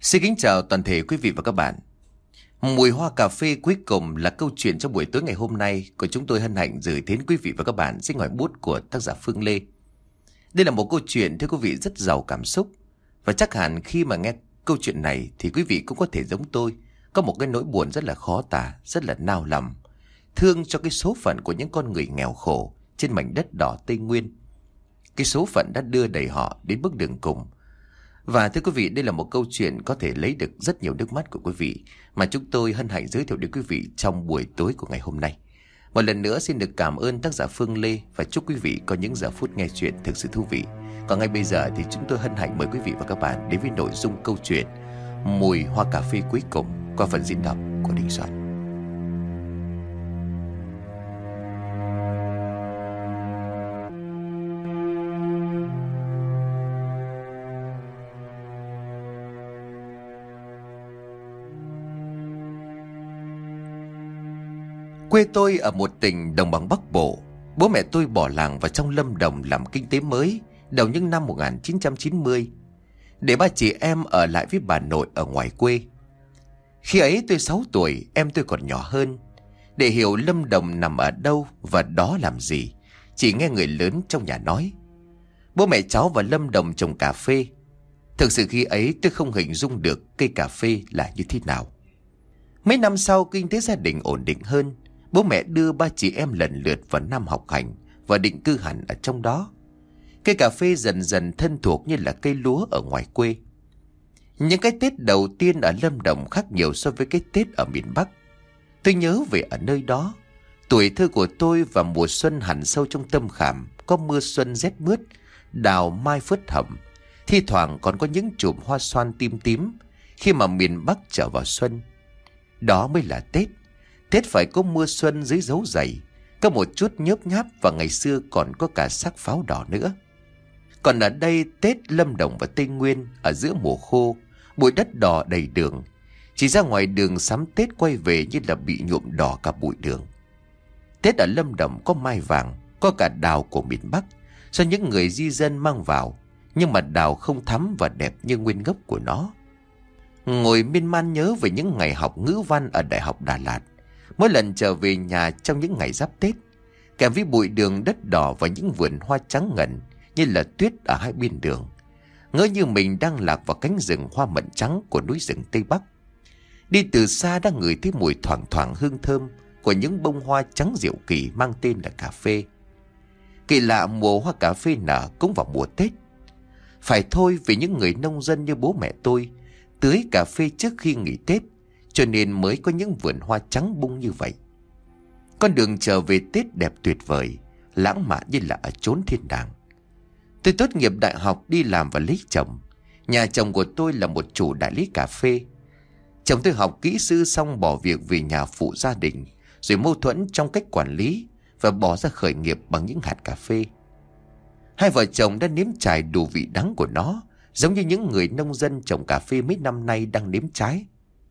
Xin kính chào toàn thể quý vị và các bạn. Mùi hoa cà phê cuối cùng là câu chuyện trong buổi tối ngày hôm nay của chúng tôi hân hạnh gửi đến quý vị và các bạn dưới ngòi bút của tác giả Phương Lê. Đây là một câu chuyện thưa quý vị rất giàu cảm xúc, và chắc hẳn khi mà nghe câu chuyện này thì quý vị cũng có thể giống tôi, có một cái nỗi buồn rất là khó tả, rất là nao lòng, thương cho cái số phận của những con người nghèo khổ trên mảnh đất đỏ Tây Nguyên. Cái số phận đã đưa đẩy họ đến bước đường cùng. Và thưa quý vị, đây là một câu chuyện có thể lấy được rất nhiều nước mắt của quý vị mà chúng tôi hân hạnh giới thiệu đến quý vị trong buổi tối của ngày hôm nay. Một lần nữa xin được cảm ơn tác giả Phương Lê và chúc quý vị có những giờ phút nghe chuyện thực sự thú vị. Còn ngay bây giờ thì chúng tôi hân hạnh mời quý vị và các bạn đến với nội dung câu chuyện Mùi hoa cà phê cuối cùng qua phần diễn đọc của Đình Soạn. Quê tôi ở một tỉnh đồng bằng Bắc Bộ. Bố mẹ tôi bỏ làng vào trong Lâm Đồng làm kinh tế mới đầu những năm 1990, để ba chị em ở lại với bà nội ở ngoài quê. Khi ấy tôi 6 tuổi, em tôi còn nhỏ hơn. Để hiểu Lâm Đồng nằm ở đâu và đó làm gì, chỉ nghe người lớn trong nhà nói. Bố mẹ cháu vào Lâm Đồng trồng cà phê. Thực sự khi ấy tôi không hình dung được cây cà phê là như thế nào. Mấy năm sau kinh tế gia đình ổn định hơn, bố mẹ đưa ba chị em lần lượt vào Nam học hành và định cư hẳn ở trong đó. Cây cà phê dần dần thân thuộc như là cây lúa ở ngoài quê. Những cái Tết đầu tiên ở Lâm Đồng khác nhiều so với cái Tết ở miền Bắc. Tôi nhớ về ở nơi đó, tuổi thơ của tôi và mùa xuân hẳn sâu trong tâm khảm, có mưa xuân rét mướt, đào mai phớt hồng, thi thoảng còn có những chùm hoa xoan tím tím khi mà miền Bắc trở vào xuân. Đó mới là Tết. Tết phải có mưa xuân dưới dấu giày, có một chút nhớp nháp, và ngày xưa còn có cả xác pháo đỏ nữa. Còn ở đây Tết Lâm Đồng và Tây Nguyên ở giữa mùa khô, bụi đất đỏ đầy đường. Chỉ ra ngoài đường sắm Tết quay về như là bị nhuộm đỏ cả bụi đường. Tết ở Lâm Đồng có mai vàng, có cả đào của miền Bắc do những người di dân mang vào, nhưng mà đào không thắm và đẹp như nguyên gốc của nó. Ngồi miên man nhớ về những ngày học ngữ văn ở Đại học Đà Lạt, mỗi lần trở về nhà trong những ngày giáp Tết, kèm với bụi đường đất đỏ và những vườn hoa trắng ngần như là tuyết ở hai bên đường, ngỡ như mình đang lạc vào cánh rừng hoa mận trắng của núi rừng Tây Bắc. Đi từ xa đã ngửi thấy mùi thoảng thoảng hương thơm của những bông hoa trắng diệu kỳ mang tên là cà phê. Kỳ lạ, mùa hoa cà phê nở cũng vào mùa Tết. Phải thôi, vì những người nông dân như bố mẹ tôi tưới cà phê trước khi nghỉ Tết, cho nên mới có những vườn hoa trắng bung như vậy. Con đường trở về Tết đẹp tuyệt vời, lãng mạn như là ở chốn thiên đàng. Tôi tốt nghiệp đại học đi làm và lấy chồng. Nhà chồng của tôi là một chủ đại lý cà phê. Chồng tôi học kỹ sư xong bỏ việc về nhà phụ gia đình, rồi mâu thuẫn trong cách quản lý và bỏ ra khởi nghiệp bằng những hạt cà phê. Hai vợ chồng đã nếm trải đủ vị đắng của nó, giống như những người nông dân trồng cà phê mấy năm nay đang nếm trái.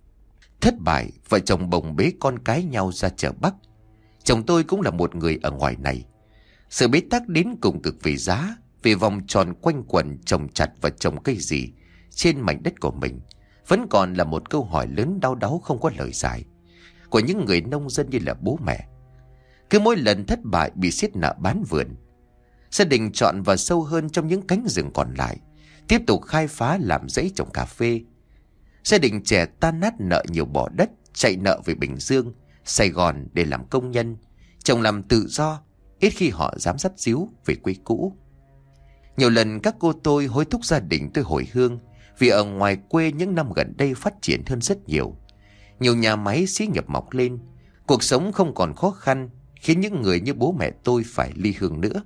Thất bại, vợ chồng bồng bế con cái nhau ra chợ Bắc. Chồng tôi cũng là một người ở ngoài này. Sự bế tắc đến cùng cực về giá, về vòng tròn quanh quẩn trồng chặt và trồng cây gì trên mảnh đất của mình, vẫn còn là một câu hỏi lớn đau đáu không có lời giải của những người nông dân như là bố mẹ. Cứ mỗi lần thất bại bị siết nợ bán vườn, gia đình chọn vào sâu hơn trong những cánh rừng còn lại, tiếp tục khai phá làm rẫy trồng cà phê. Gia đình trẻ tan nát nợ nhiều bỏ đất, chạy nợ về Bình Dương, Sài Gòn để làm công nhân. Chồng làm tự do, ít khi họ dám dắt díu về quê cũ. Nhiều lần các cô tôi hối thúc gia đình tôi hồi hương, vì ở ngoài quê những năm gần đây phát triển hơn rất nhiều. Nhiều nhà máy xí nghiệp mọc lên, cuộc sống không còn khó khăn, khiến những người như bố mẹ tôi phải ly hương nữa.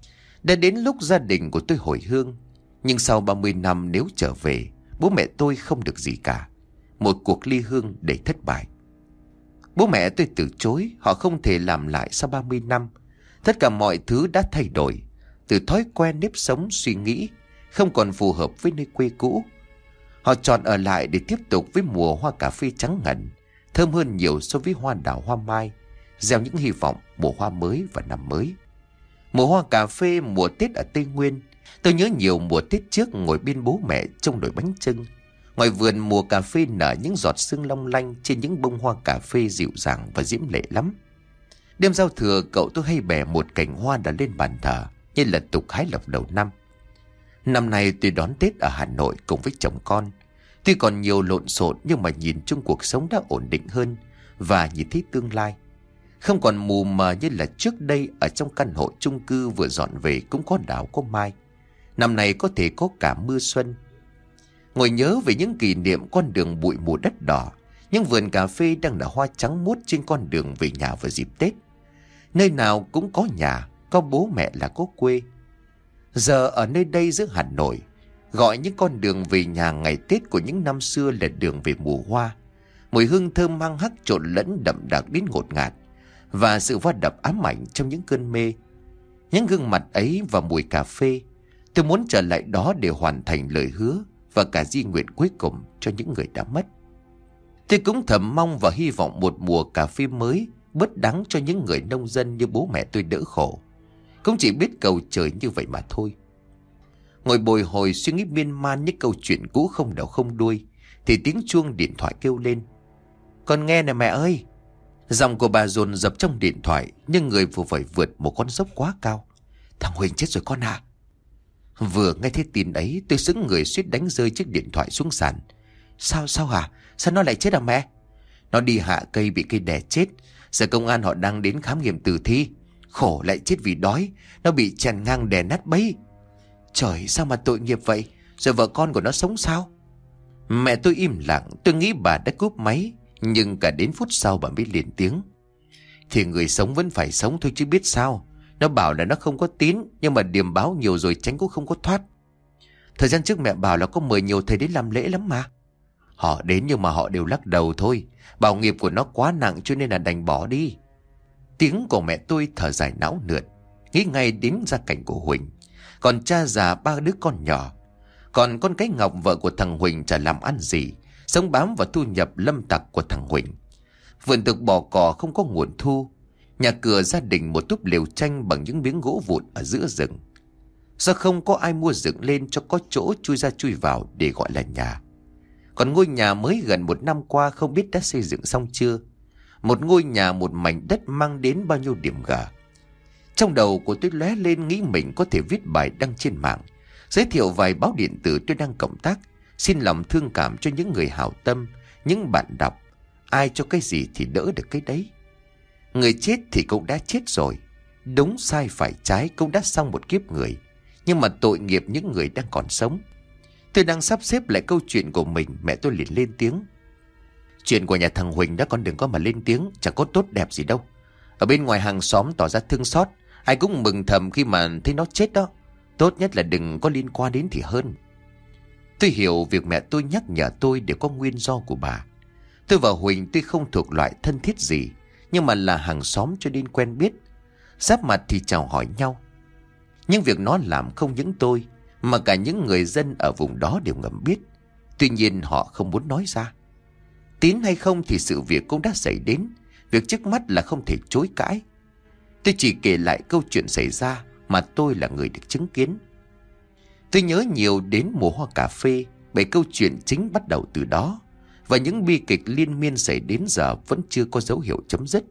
Đã đến lúc gia đình của tôi hồi hương, nhưng sau 30 năm nếu trở về, bố mẹ tôi không được gì cả. Một cuộc ly hương để thất bại. Bố mẹ tôi từ chối, họ không thể làm lại sau 30 năm. Tất cả mọi thứ đã thay đổi, từ thói quen nếp sống suy nghĩ, không còn phù hợp với nơi quê cũ. Họ chọn ở lại để tiếp tục với mùa hoa cà phê trắng ngần, thơm hơn nhiều so với hoa đào hoa mai, gieo những hy vọng mùa hoa mới và năm mới. Mùa hoa cà phê mùa Tết ở Tây Nguyên, tôi nhớ nhiều mùa Tết trước ngồi bên bố mẹ trong nồi bánh chưng, Ngoài vườn mùa cà phê nở những giọt sương long lanh trên những bông hoa cà phê dịu dàng và diễm lệ lắm. Đêm giao thừa, cậu tôi hay bẻ một cành hoa đã lên bàn thờ như là tục hái lộc đầu năm. Năm nay tôi đón Tết ở Hà Nội cùng với chồng con. Tuy còn nhiều lộn xộn nhưng mà nhìn chung cuộc sống đã ổn định hơn và nhìn thấy tương lai. Không còn mù mờ như là trước đây ở trong căn hộ chung cư vừa dọn về cũng có đào có mai. Năm nay có thể có cả mưa xuân. Ngồi nhớ về những kỷ niệm con đường bụi mù đất đỏ, những vườn cà phê đang nở hoa trắng muốt trên con đường về nhà vào dịp Tết. Nơi nào cũng có nhà, có bố mẹ là có quê. Giờ ở nơi đây giữa Hà Nội, gọi những con đường về nhà ngày Tết của những năm xưa là đường về mùa hoa. Mùi hương thơm hăng hắc trộn lẫn đậm đặc đến ngột ngạt, và sự va đập ám ảnh trong những cơn mê. Những gương mặt ấy và mùi cà phê, tôi muốn trở lại đó để hoàn thành lời hứa và cả di nguyện cuối cùng cho những người đã mất. Tôi cũng thầm mong và hy vọng một mùa cà phê mới bớt đắng cho những người nông dân như bố mẹ tôi đỡ khổ. Cũng chỉ biết cầu trời như vậy mà thôi. Ngồi bồi hồi suy nghĩ miên man những câu chuyện cũ không đầu không đuôi, thì tiếng chuông điện thoại kêu lên. Con nghe nè mẹ ơi. Giọng của bà dồn dập trong điện thoại, nhưng người vừa phải vượt một con dốc quá cao. Thằng Huỳnh chết rồi con à. Vừa nghe thấy tin ấy, tôi sững người suýt đánh rơi chiếc điện thoại xuống sàn. Sao hả? Sao nó lại chết à mẹ? Nó đi hạ cây bị cây đè chết. Giờ công an họ đang đến khám nghiệm tử thi. Khổ lại chết vì đói. Nó bị chèn ngang đè nát bấy. Trời, sao mà tội nghiệp vậy? Rồi vợ con của nó sống sao? Mẹ tôi im lặng. Tôi nghĩ bà đã cúp máy, nhưng cả đến phút sau bà mới lên tiếng. Thì người sống vẫn phải sống thôi chứ biết sao. Nó bảo là nó không có tín, nhưng mà điềm báo nhiều rồi tránh cũng không có thoát. Thời gian trước mẹ bảo là có mời nhiều thầy đến làm lễ lắm mà. Họ đến nhưng mà họ đều lắc đầu thôi. Bảo nghiệp của nó quá nặng cho nên là đành bỏ đi. Tiếng của mẹ tôi thở dài não nượt, nghĩ ngay đến gia cảnh của Huỳnh. Còn cha già 3 đứa con nhỏ. Còn con cái Ngọc vợ của thằng Huỳnh chả làm ăn gì, sống bám vào thu nhập lâm tặc của thằng Huỳnh. Vườn tược bò cỏ không có nguồn thu. Nhà cửa gia đình một túp lều tranh bằng những miếng gỗ vụn ở giữa rừng. Do không có ai mua dựng lên cho có chỗ chui ra chui vào để gọi là nhà. Còn ngôi nhà mới gần 1 năm qua không biết đã xây dựng xong chưa. Một ngôi nhà một mảnh đất mang đến bao nhiêu điểm gở. Trong đầu của tôi lóe lên nghĩ mình có thể viết bài đăng trên mạng, giới thiệu vài báo điện tử tôi đang cộng tác, xin lòng thương cảm cho những người hảo tâm, những bạn đọc. Ai cho cái gì thì đỡ được cái đấy. Người chết thì cũng đã chết rồi, đúng sai phải trái cũng đã xong một kiếp người. Nhưng mà tội nghiệp những người đang còn sống. Tôi đang sắp xếp lại câu chuyện của mình, mẹ tôi liền lên tiếng. Chuyện của nhà thằng Huỳnh đó con đừng có mà lên tiếng, chẳng có tốt đẹp gì đâu. Ở bên ngoài hàng xóm tỏ ra thương xót, ai cũng mừng thầm khi mà thấy nó chết đó. Tốt nhất là đừng có liên quan đến thì hơn. Tôi hiểu việc mẹ tôi nhắc nhở tôi đều có nguyên do của bà. Tôi và Huỳnh tuy không thuộc loại thân thiết gì, nhưng mà là hàng xóm cho nên quen biết. Giáp mặt thì chào hỏi nhau. Nhưng việc nó làm không những tôi, mà cả những người dân ở vùng đó đều ngầm biết. Tuy nhiên họ không muốn nói ra. Tín hay không thì sự việc cũng đã xảy đến. Việc trước mắt là không thể chối cãi. Tôi chỉ kể lại câu chuyện xảy ra mà tôi là người được chứng kiến. Tôi nhớ nhiều đến mùa hoa cà phê, bởi câu chuyện chính bắt đầu từ đó. Và những bi kịch liên miên xảy đến giờ vẫn chưa có dấu hiệu chấm dứt.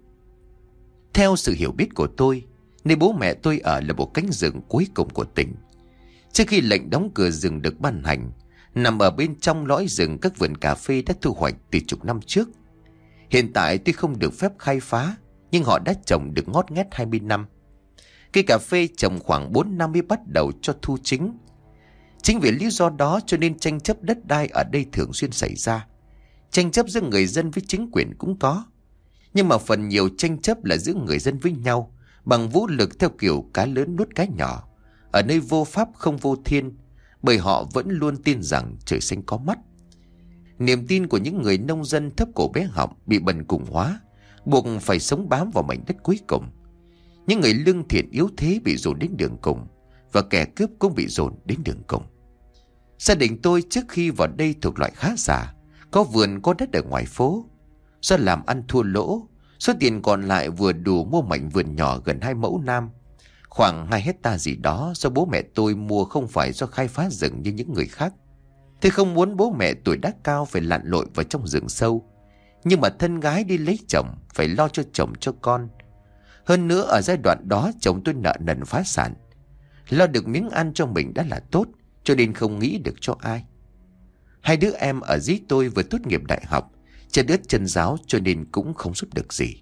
Theo sự hiểu biết của tôi, nơi bố mẹ tôi ở là một cánh rừng cuối cùng của tỉnh. Trước khi lệnh đóng cửa rừng được ban hành, nằm ở bên trong lõi rừng các vườn cà phê đã thu hoạch từ chục năm trước. Hiện tại tuy không được phép khai phá, nhưng họ đã trồng được ngót nghét 20 năm. Cây cà phê trồng khoảng 4 năm mới bắt đầu cho thu chính. Chính vì lý do đó cho nên tranh chấp đất đai ở đây thường xuyên xảy ra. Tranh chấp giữa người dân với chính quyền cũng có. Nhưng mà phần nhiều tranh chấp là giữa người dân với nhau, bằng vũ lực theo kiểu cá lớn nuốt cá nhỏ. Ở nơi vô pháp không vô thiên, bởi họ vẫn luôn tin rằng trời xanh có mắt. Niềm tin của những người nông dân thấp cổ bé họng bị bần cùng hóa, buộc phải sống bám vào mảnh đất cuối cùng. Những người lương thiện yếu thế bị dồn đến đường cùng, và kẻ cướp cũng bị dồn đến đường cùng. Gia đình tôi trước khi vào đây thuộc loại khá giả, có vườn có đất ở ngoài phố. Do làm ăn thua lỗ, số tiền còn lại vừa đủ mua mảnh vườn nhỏ gần 2 mẫu nam, khoảng 2 hecta gì đó, do bố mẹ tôi mua không phải do khai phá rừng như những người khác. Tôi không muốn bố mẹ tuổi đã cao phải lặn lội vào trong rừng sâu, nhưng mà thân gái đi lấy chồng phải lo cho chồng cho con. Hơn nữa ở giai đoạn đó chồng tôi nợ nần phá sản. Lo được miếng ăn cho mình đã là tốt, cho nên không nghĩ được cho ai. Hai đứa em ở dưới tôi vừa tốt nghiệp đại học, chân ướt chân ráo cho nên cũng không giúp được gì.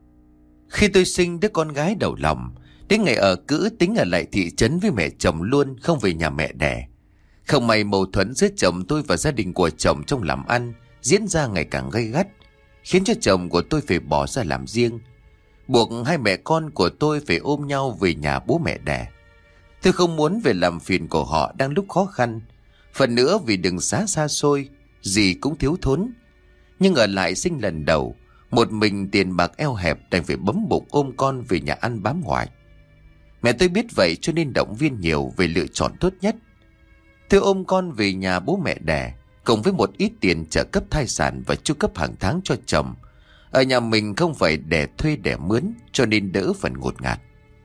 Khi tôi sinh đứa con gái đầu lòng, đến ngày ở cữ tính ở lại thị trấn với mẹ chồng luôn, không về nhà mẹ đẻ. Không may mâu thuẫn giữa chồng tôi và gia đình của chồng trong làm ăn diễn ra ngày càng gay gắt, khiến cho chồng của tôi phải bỏ ra làm riêng, buộc hai mẹ con của tôi phải ôm nhau về nhà bố mẹ đẻ. Tôi không muốn về làm phiền của họ đang lúc khó khăn, phần nữa vì đường xá xa xôi, gì cũng thiếu thốn. Nhưng ở lại sinh lần đầu, một mình tiền bạc eo hẹp đành phải bấm bụng ôm con về nhà ăn bám ngoại. Mẹ tôi biết vậy cho nên động viên nhiều về lựa chọn tốt nhất. Tôi ôm con về nhà bố mẹ đẻ, cùng với một ít tiền trợ cấp thai sản và chu cấp hàng tháng cho chồng. Ở nhà mình không phải đẻ thuê đẻ mướn, cho nên đỡ phần ngột ngạt.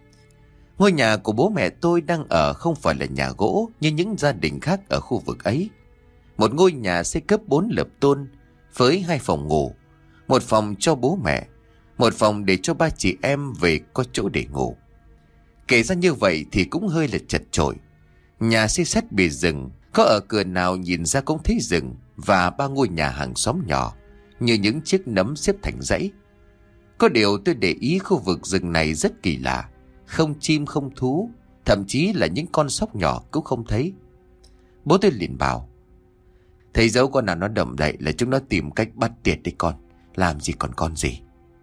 Ngôi nhà của bố mẹ tôi đang ở không phải là nhà gỗ như những gia đình khác ở khu vực ấy. Một ngôi nhà xây cấp 4 lợp tôn với 2 phòng ngủ, một phòng cho bố mẹ, một phòng để cho ba chị em về có chỗ để ngủ. Kể ra như vậy thì cũng hơi là chật chội. Nhà xây sát bìa rừng, có ở cửa nào nhìn ra cũng thấy rừng, và 3 ngôi nhà hàng xóm nhỏ như những chiếc nấm xếp thành dãy. Có điều tôi để ý khu vực rừng này rất kỳ lạ, không chim không thú, thậm chí là những con sóc nhỏ cũng không thấy. Bố tôi liền bảo: thấy dấu con nào nó đầm đậy là chúng nó tìm cách bắt tiệt đấy con, làm gì còn con gì.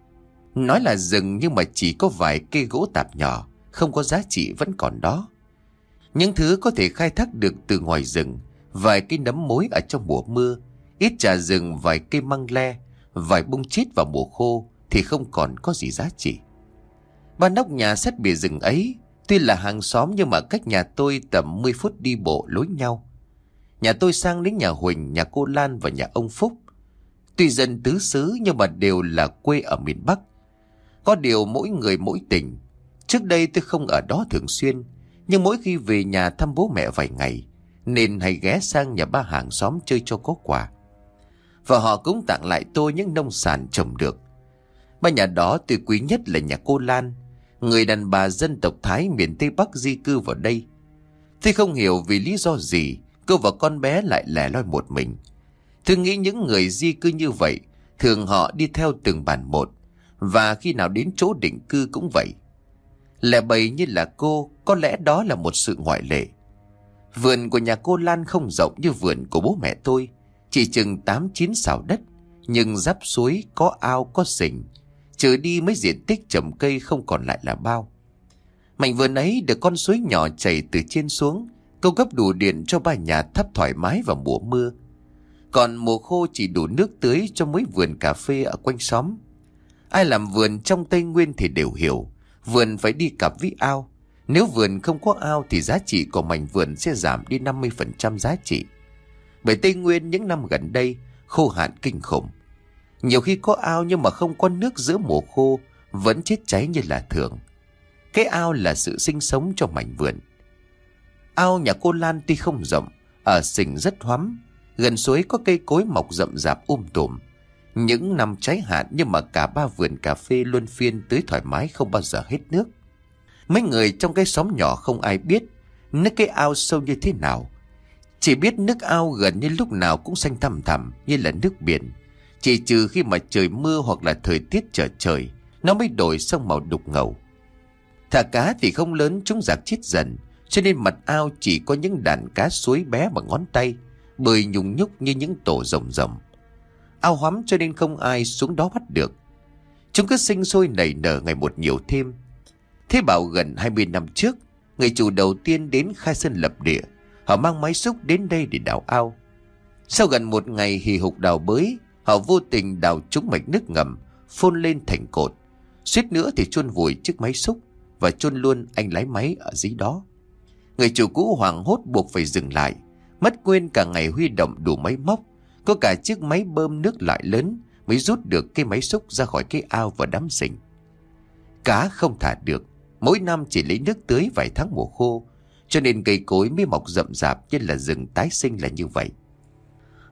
Nói là rừng nhưng mà chỉ có vài cây gỗ tạp nhỏ, không có giá trị vẫn còn đó. Những thứ có thể khai thác được từ ngoài rừng, vài cây nấm mối ở trong mùa mưa, ít trà rừng, vài cây măng le, vài bông chít vào mùa khô thì không còn có gì giá trị. Ba nóc nhà sát bìa rừng ấy tuy là hàng xóm nhưng mà cách nhà tôi tầm 10 phút đi bộ lối nhau. Nhà tôi sang đến nhà Huỳnh, nhà cô Lan và nhà ông Phúc. Tuy dân tứ xứ nhưng mà đều là quê ở miền Bắc. Có điều mỗi người mỗi tỉnh. Trước đây tôi không ở đó thường xuyên, nhưng mỗi khi về nhà thăm bố mẹ vài ngày nên hay ghé sang nhà ba hàng xóm chơi cho có quà. Và họ cũng tặng lại tôi những nông sản trồng được. Ba nhà đó tôi quý nhất là nhà cô Lan, người đàn bà dân tộc Thái miền Tây Bắc di cư vào đây. Tôi không hiểu vì lý do gì cô và con bé lại lẻ loi một mình. Tôi nghĩ những người di cư như vậy thường họ đi theo từng bản một, và khi nào đến chỗ định cư cũng vậy. Lẻ bầy như là cô, có lẽ đó là một sự ngoại lệ. Vườn của nhà cô Lan không rộng như vườn của bố mẹ tôi, chỉ chừng 8-9 sào đất, nhưng giáp suối, có ao có sình, trừ đi mấy diện tích trồng cây không còn lại là bao. Mảnh vườn ấy được con suối nhỏ chảy từ trên xuống, cung cấp đủ điện cho ba nhà thắp thoải mái vào mùa mưa. Còn mùa khô chỉ đủ nước tưới cho mấy vườn cà phê ở quanh xóm. Ai làm vườn trong Tây Nguyên thì đều hiểu, vườn phải đi cặp với ao. Nếu vườn không có ao thì giá trị của mảnh vườn sẽ giảm đi 50% giá trị. Bởi Tây Nguyên những năm gần đây khô hạn kinh khủng. Nhiều khi có ao nhưng mà không có nước giữa mùa khô vẫn chết cháy như là thường. Cái ao là sự sinh sống cho mảnh vườn. Ao nhà cô Lan tuy không rộng, ở sình rất hoắm, gần suối có cây cối mọc rậm rạp tùm. Những năm cháy hạn nhưng mà cả ba vườn cà phê luân phiên tưới thoải mái không bao giờ hết nước. Mấy người trong cái xóm nhỏ không ai biết nước cái ao sâu như thế nào. Chỉ biết nước ao gần như lúc nào cũng xanh thẳm thẳm như là nước biển. Chỉ trừ khi mà trời mưa hoặc là thời tiết trở trời, nó mới đổi sang màu đục ngầu. Thả cá thì không lớn, chúng giặc chết dần, cho nên mặt ao chỉ có những đàn cá suối bé bằng ngón tay, bơi nhung nhúc như những tổ rồng rồng. Ao hoắm cho nên không ai xuống đó bắt được. Chúng cứ sinh sôi nảy nở ngày một nhiều thêm. Thế bảo gần 20 năm trước, người chủ đầu tiên đến khai sơn lập địa, họ mang máy xúc đến đây để đào ao. Sau gần một ngày hì hục đào bới, họ vô tình đào trúng mạch nước ngầm, phun lên thành cột. Suýt nữa thì chôn vùi chiếc máy xúc và chôn luôn anh lái máy ở dưới đó. Người chủ cũ hoảng hốt buộc phải dừng lại, mất quên cả ngày huy động đủ máy móc, có cả chiếc máy bơm nước loại lớn mới rút được cái máy xúc ra khỏi cái ao và đắm sình. Cá không thả được, mỗi năm chỉ lấy nước tưới vài tháng mùa khô, cho nên cây cối mới mọc rậm rạp như là rừng tái sinh là như vậy.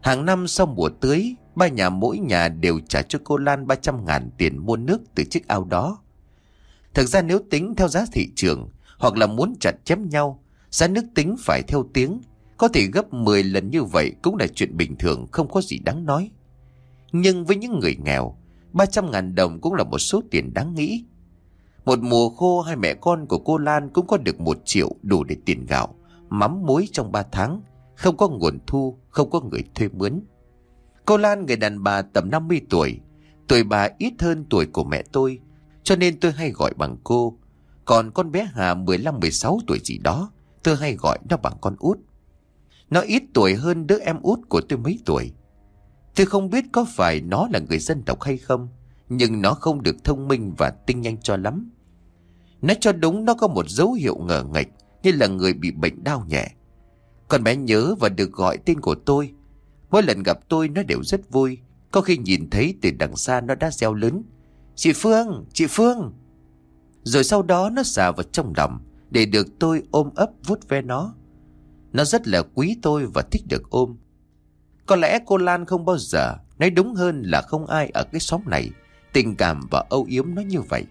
Hàng năm sau mùa tưới, ba nhà mỗi nhà đều trả cho cô Lan 300.000 tiền mua nước từ chiếc ao đó. Thực ra nếu tính theo giá thị trường, hoặc là muốn chặt chém nhau, giá nước tính phải theo tiếng, có thể gấp 10 lần như vậy cũng là chuyện bình thường, không có gì đáng nói. Nhưng với những người nghèo, 300.000 đồng cũng là một số tiền đáng nghĩ. Một mùa khô, hai mẹ con của cô Lan cũng có được 1 triệu đủ để tiền gạo, mắm muối trong 3 tháng, không có nguồn thu, không có người thuê mướn. Cô Lan người đàn bà tầm 50 tuổi, tuổi bà ít hơn tuổi của mẹ tôi, cho nên tôi hay gọi bằng cô. Còn con bé Hà 15-16 tuổi gì đó, tôi hay gọi nó bằng con út. Nó ít tuổi hơn đứa em út của tôi mấy tuổi. Tôi không biết có phải nó là người dân tộc hay không, nhưng nó không được thông minh và tinh nhanh cho lắm. Nói cho đúng, nó có một dấu hiệu ngờ nghệch, như là người bị bệnh đau nhẹ. Con bé nhớ và được gọi tên của tôi. Mỗi lần gặp tôi nó đều rất vui. Có khi nhìn thấy từ đằng xa nó đã reo lớn: "Chị Phương, chị Phương!" Rồi sau đó nó xà vào trong lòng để được tôi ôm ấp vuốt ve nó. Nó rất là quý tôi và thích được ôm. Có lẽ cô Lan không bao giờ, nói đúng hơn là không ai ở cái xóm này tình cảm và âu yếm nó như vậy.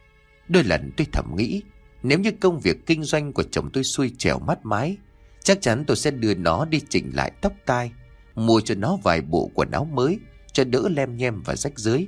Đôi lần tôi thầm nghĩ, nếu như công việc kinh doanh của chồng tôi xuôi trèo mát mái, chắc chắn tôi sẽ đưa nó đi chỉnh lại tóc tai, mua cho nó vài bộ quần áo mới cho đỡ lem nhem và rách rưới.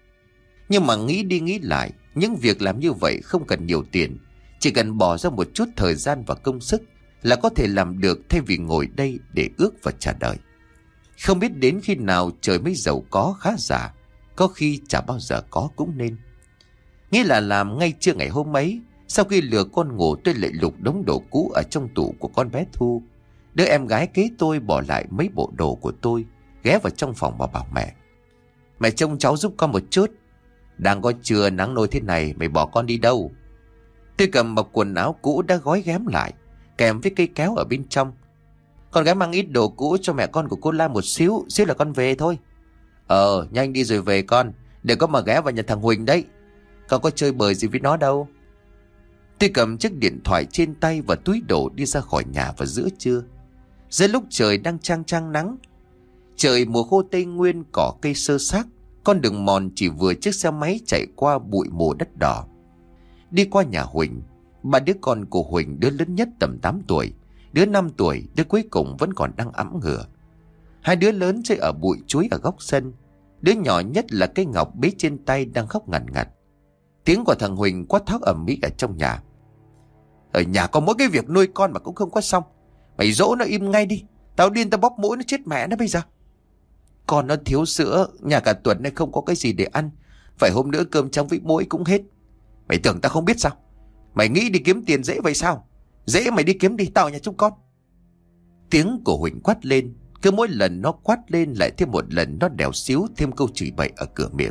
Nhưng mà nghĩ đi nghĩ lại, những việc làm như vậy không cần nhiều tiền, chỉ cần bỏ ra một chút thời gian và công sức là có thể làm được, thay vì ngồi đây để ước và chờ đợi. Không biết đến khi nào trời mới giàu có khá giả, có khi chả bao giờ có cũng nên. Nghĩa là làm ngay trưa ngày hôm ấy, sau khi lừa con ngủ, tôi lại lục đống đồ cũ ở trong tủ của con bé Thu. Đứa em gái kế tôi bỏ lại mấy bộ đồ của tôi, ghé vào trong phòng và bảo mẹ: "Mẹ trông cháu giúp con một chút. Đang có trưa nắng nôi thế này, mày bỏ con đi đâu?" Tôi cầm bọc quần áo cũ đã gói ghém lại, kèm với cây kéo ở bên trong. "Con gái mang ít đồ cũ cho mẹ con của cô Lan một xíu là con về thôi." Nhanh đi rồi về con, đừng có mà ghé vào nhà thằng Huỳnh đấy. Con có chơi bời gì với nó đâu." Tôi cầm chiếc điện thoại trên tay và túi đồ đi ra khỏi nhà vào giữa trưa, giữa lúc trời đang chang nắng. Trời mùa khô Tây Nguyên, cỏ cây xơ xác, con đường mòn chỉ vừa chiếc xe máy chạy qua bụi mù đất đỏ. Đi qua nhà Huỳnh, 3 đứa con của Huỳnh, đứa lớn nhất tầm 8 tuổi, đứa 5 tuổi, đứa cuối cùng vẫn còn đang ẵm ngửa. 2 đứa lớn chơi ở bụi chuối ở góc sân. Đứa nhỏ nhất là cái Ngọc bế trên tay đang khóc ngằn ngặt. Tiếng của thằng Huỳnh quát tháo ầm ĩ ở trong nhà: "Ở nhà có mỗi cái việc nuôi con mà cũng không có xong. Mày dỗ nó im ngay đi, tao điên tao bóp mũi nó chết mẹ nó bây giờ. Con nó thiếu sữa, nhà cả tuần nay không có cái gì để ăn, phải hôm nữa cơm trắng với muối cũng hết. Mày tưởng tao không biết sao? Mày nghĩ đi kiếm tiền dễ vậy sao? Dễ mày đi kiếm đi, tao ở nhà chúng con." Tiếng của Huỳnh quát lên, cứ mỗi lần nó quát lên lại thêm một lần nó đèo xíu thêm câu chửi bậy ở cửa miệng: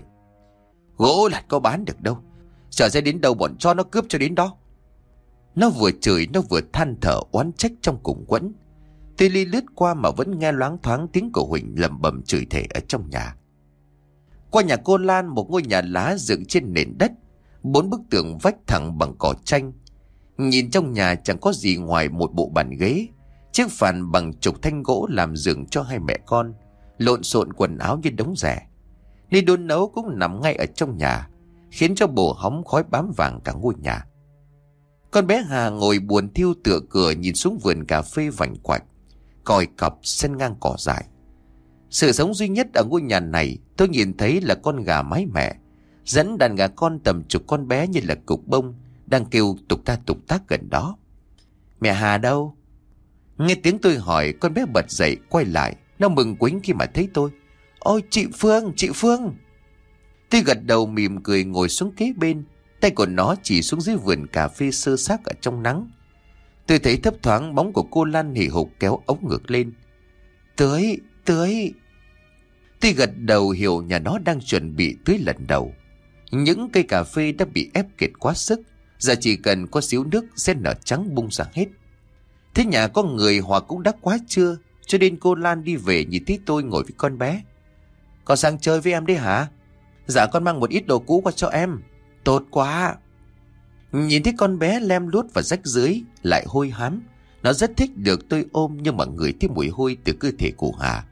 "Gỗ lạt có bán được đâu, trở ra đến đâu bọn cho nó cướp cho đến đó." Nó vừa chửi nó vừa than thở oán trách trong cùng quẫn. Tôi ly lướt qua mà vẫn nghe loáng thoáng tiếng của Huỳnh lẩm bẩm chửi thề ở trong nhà. Qua nhà cô Lan, một ngôi nhà lá dựng trên nền đất, 4 bức tường vách thẳng bằng cỏ tranh. Nhìn trong nhà chẳng có gì ngoài một bộ bàn ghế, chiếc phản bằng trục thanh gỗ làm giường cho hai mẹ con, lộn xộn quần áo như đống rẻ. Ly đun nấu cũng nằm ngay ở trong nhà, khiến cho bồ hóng khói bám vàng cả ngôi nhà. Con bé Hà ngồi buồn thiu tựa cửa nhìn xuống vườn cà phê vành quạch, còi cọc xen ngang cỏ dại. Sự sống duy nhất ở ngôi nhà này tôi nhìn thấy là con gà mái mẹ dẫn đàn gà con tầm chục con bé như là cục bông đang kêu tục ta tục tác gần đó. "Mẹ Hà đâu?" Nghe tiếng tôi hỏi, con bé bật dậy quay lại, nó mừng quính khi mà thấy tôi. "Ôi chị Phương, chị Phương!" Tôi gật đầu mỉm cười ngồi xuống kế bên, tay của nó chỉ xuống dưới vườn cà phê sơ xác ở trong nắng. Tôi thấy thấp thoáng bóng của cô Lan hì hục kéo ống ngược lên: "Tưới, tưới." Tôi gật đầu hiểu nhà nó đang chuẩn bị tưới lần đầu. Những cây cà phê đã bị ép kiệt quá sức, giờ chỉ cần có xíu nước sẽ nở trắng bung ra hết. Thế nhà có người hoặc cũng đã quá trưa, cho nên cô Lan đi về nhìn thấy tôi ngồi với con bé. "Con sang chơi với em đấy hả?" "Dạ con mang một ít đồ cũ qua cho em." "Tốt quá." Nhìn thấy con bé lem luốt và rách rưới lại hôi hám, nó rất thích được tôi ôm, nhưng mà ngửi thấy mùi hôi từ cơ thể của Hà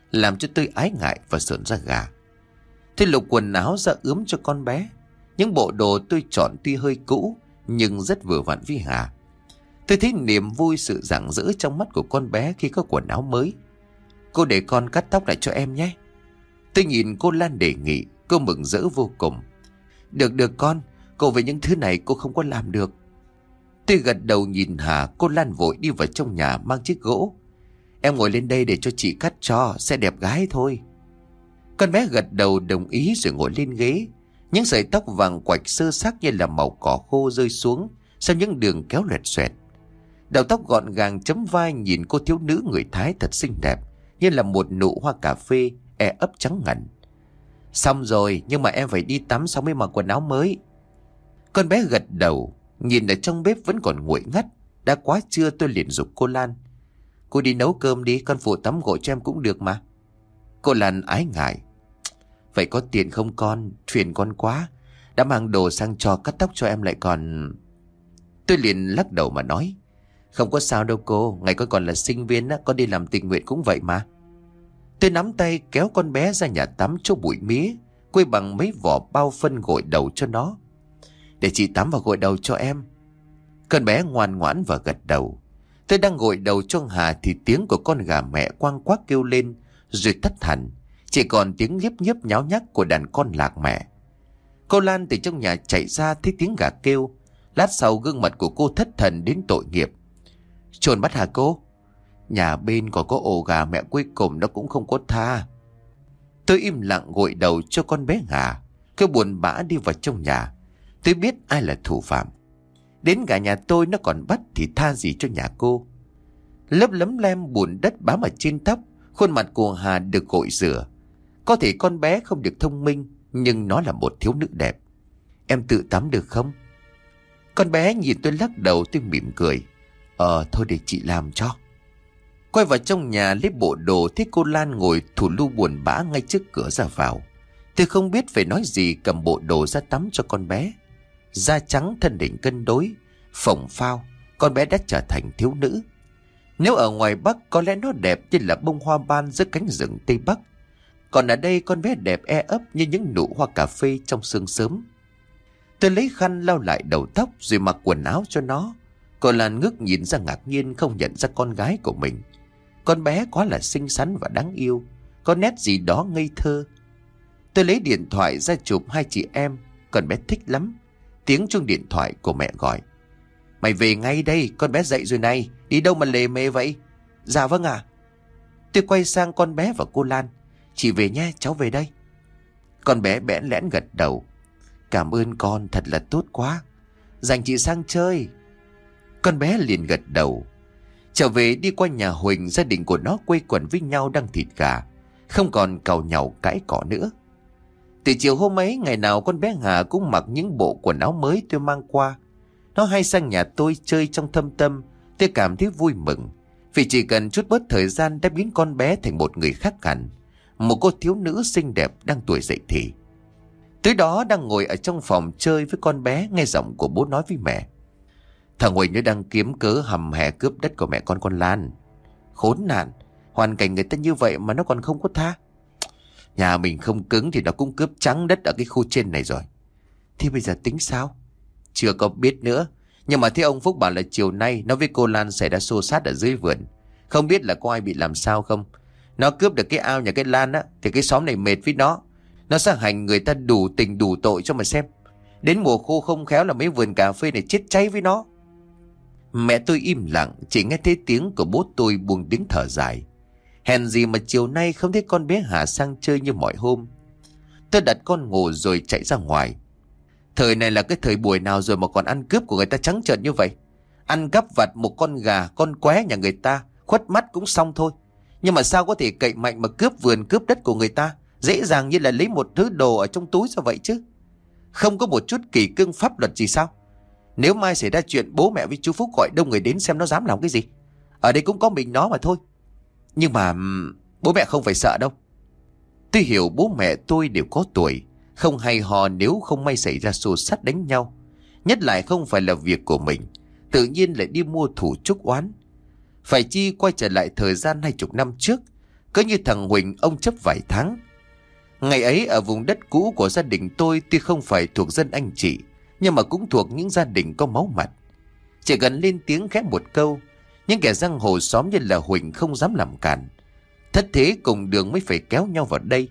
làm cho tôi ái ngại và sởn da gà. Tôi lục quần áo ra ướm cho con bé. Những bộ đồ tôi chọn tuy hơi cũ nhưng rất vừa vặn với Hà. Tôi thấy niềm vui, sự rạng rỡ trong mắt của con bé khi có quần áo mới. Cô để con cắt tóc lại cho em nhé. Tôi nhìn cô Lan đề nghị. Cô mừng rỡ vô cùng. Được con, cô về những thứ này cô không có làm được. Tôi gật đầu nhìn Hà. Cô Lan vội đi vào trong nhà mang chiếc gỗ. Em ngồi lên đây để cho chị cắt cho, sẽ đẹp gái thôi. Con bé gật đầu đồng ý rồi ngồi lên ghế. Những sợi tóc vàng quạch sơ xác như là màu cỏ khô rơi xuống sau những đường kéo loẹt xoẹt. Đầu tóc gọn gàng chấm vai, nhìn cô thiếu nữ người Thái thật xinh đẹp, như là một nụ hoa cà phê ấp trắng ngần. Xong rồi, nhưng mà em phải đi tắm xong mới mặc quần áo mới. Con bé gật đầu. Nhìn ở trong bếp vẫn còn nguội ngắt. Đã quá trưa tôi liền giục cô Lan. Cô đi nấu cơm đi, con phụ tắm gội cho em cũng được mà. Cô Lan ái ngại. Vậy có tiền không con? Phiền con quá. Đã mang đồ sang cho cắt tóc cho em lại còn... Tôi liền lắc đầu mà nói. Không có sao đâu cô. Ngày con còn là sinh viên á, con đi làm tình nguyện cũng vậy mà. Tôi nắm tay kéo con bé ra nhà tắm chỗ bụi mía, quây bằng mấy vỏ bao phân gội đầu cho nó. Để chị tắm và gội đầu cho em. Con bé ngoan ngoãn và gật đầu. Tôi đang gội đầu cho Hà thì tiếng của con gà mẹ quang quác kêu lên rồi tắt hẳn. Chỉ còn tiếng nhiếp nhiếp nháo nhác của đàn con lạc mẹ. Cô Lan từ trong nhà chạy ra thấy tiếng gà kêu. Lát sau gương mặt của cô thất thần đến tội nghiệp. Trồn bắt hả cô? Nhà bên còn có ổ gà mẹ cuối cùng nó cũng không có tha. Tôi im lặng gội đầu cho con bé Hà. Cứ buồn bã đi vào trong nhà. Tôi biết ai là thủ phạm. Đến cả nhà tôi nó còn bắt thì tha gì cho nhà cô. Lớp lấm lem bùn đất bám ở trên tóc. Khuôn mặt của Hà được gội rửa. Có thể con bé không được thông minh, nhưng nó là một thiếu nữ đẹp. Em tự tắm được không? Con bé nhìn tôi lắc đầu. Tôi mỉm cười. Thôi để chị làm cho. Quay vào trong nhà lấy bộ đồ, thấy cô Lan ngồi thủ lù buồn bã ngay trước cửa ra vào. Tôi không biết phải nói gì, cầm bộ đồ ra tắm cho con bé. Da trắng, thân hình cân đối, phồng phao, con bé đã trở thành thiếu nữ. Nếu ở ngoài Bắc có lẽ nó đẹp như là bông hoa ban giữa cánh rừng Tây Bắc. Còn ở đây con bé đẹp ấp như những nụ hoa cà phê trong sương sớm. Tôi lấy khăn lau lại đầu tóc rồi mặc quần áo cho nó. Cô Lan ngước nhìn ra ngạc nhiên, không nhận ra con gái của mình. Con bé quá là xinh xắn và đáng yêu, có nét gì đó ngây thơ. Tôi lấy điện thoại ra chụp hai chị em. Con bé thích lắm. Tiếng chuông điện thoại của mẹ gọi. Mày về ngay đây, con bé dậy rồi này. Đi đâu mà lề mề vậy? Dạ vâng ạ. Tôi quay sang con bé và cô Lan. Chị về nhé, cháu về đây. Con bé bẽn lẽn gật đầu. Cảm ơn con, thật là tốt quá. Dành chị sang chơi. Con bé liền gật đầu. Trở về đi qua nhà Huỳnh, gia đình của nó quây quần với nhau đang thịt gà, không còn càu nhàu cãi cọ nữa. Từ chiều hôm ấy, ngày nào con bé Hà cũng mặc những bộ quần áo mới tôi mang qua. Nó hay sang nhà tôi chơi trong thâm tâm. Tôi cảm thấy vui mừng, vì chỉ cần chút bớt thời gian đã biến con bé thành một người khác hẳn. Một cô thiếu nữ xinh đẹp đang tuổi dậy thì. Tới đó đang ngồi ở trong phòng chơi với con bé, nghe giọng của bố nói với mẹ. Thằng Huỳnh nó đang kiếm cớ hầm hè cướp đất của mẹ con Lan. Khốn nạn, hoàn cảnh người ta như vậy mà nó còn không có tha. Nhà mình không cứng thì nó cũng cướp trắng đất ở cái khu trên này rồi. Thì bây giờ tính sao? Chưa có biết nữa. Nhưng mà thấy ông Phúc bảo là chiều nay nó với cô Lan xảy ra xô xát ở dưới vườn. Không biết là có ai bị làm sao không. Nó cướp được cái ao nhà cái Lan á, thì cái xóm này mệt với nó. Nó sẽ hành người ta đủ tình đủ tội cho mà xem. Đến mùa khô không khéo là mấy vườn cà phê này chết cháy với nó. Mẹ tôi im lặng, chỉ nghe thấy tiếng của bố tôi buông tiếng thở dài. Hèn gì mà chiều nay không thấy con bé Hà sang chơi như mọi hôm. Tôi đặt con ngủ rồi chạy ra ngoài. Thời này là cái thời buổi nào rồi mà còn ăn cướp của người ta trắng trợn như vậy. Ăn cắp vặt một con gà, con qué nhà người ta, khuất mắt cũng xong thôi. Nhưng mà sao có thể cậy mạnh mà cướp vườn cướp đất của người ta, dễ dàng như là lấy một thứ đồ ở trong túi sao vậy chứ? Không có một chút kỷ cương pháp luật gì sao? Nếu mai xảy ra chuyện, bố mẹ với chú Phúc gọi đông người đến xem nó dám làm cái gì. Ở đây cũng có mình nó mà thôi. Nhưng mà bố mẹ không phải sợ đâu. Tôi hiểu bố mẹ tôi đều có tuổi, không hay ho nếu không may xảy ra xô xát đánh nhau. Nhất lại không phải là việc của mình, tự nhiên lại đi mua thủ chuốc oán. Phải chi quay trở lại thời gian 20 năm trước, Cứ như thằng Huỳnh ông chấp vài tháng. Ngày ấy ở vùng đất cũ của gia đình tôi tuy không phải thuộc dân anh chị, nhưng mà cũng thuộc những gia đình có máu mặt. Chỉ cần lên tiếng khẽ một câu, những kẻ giang hồ xóm như là Huỳnh không dám làm cản. Thất thế cùng đường mới phải kéo nhau vào đây.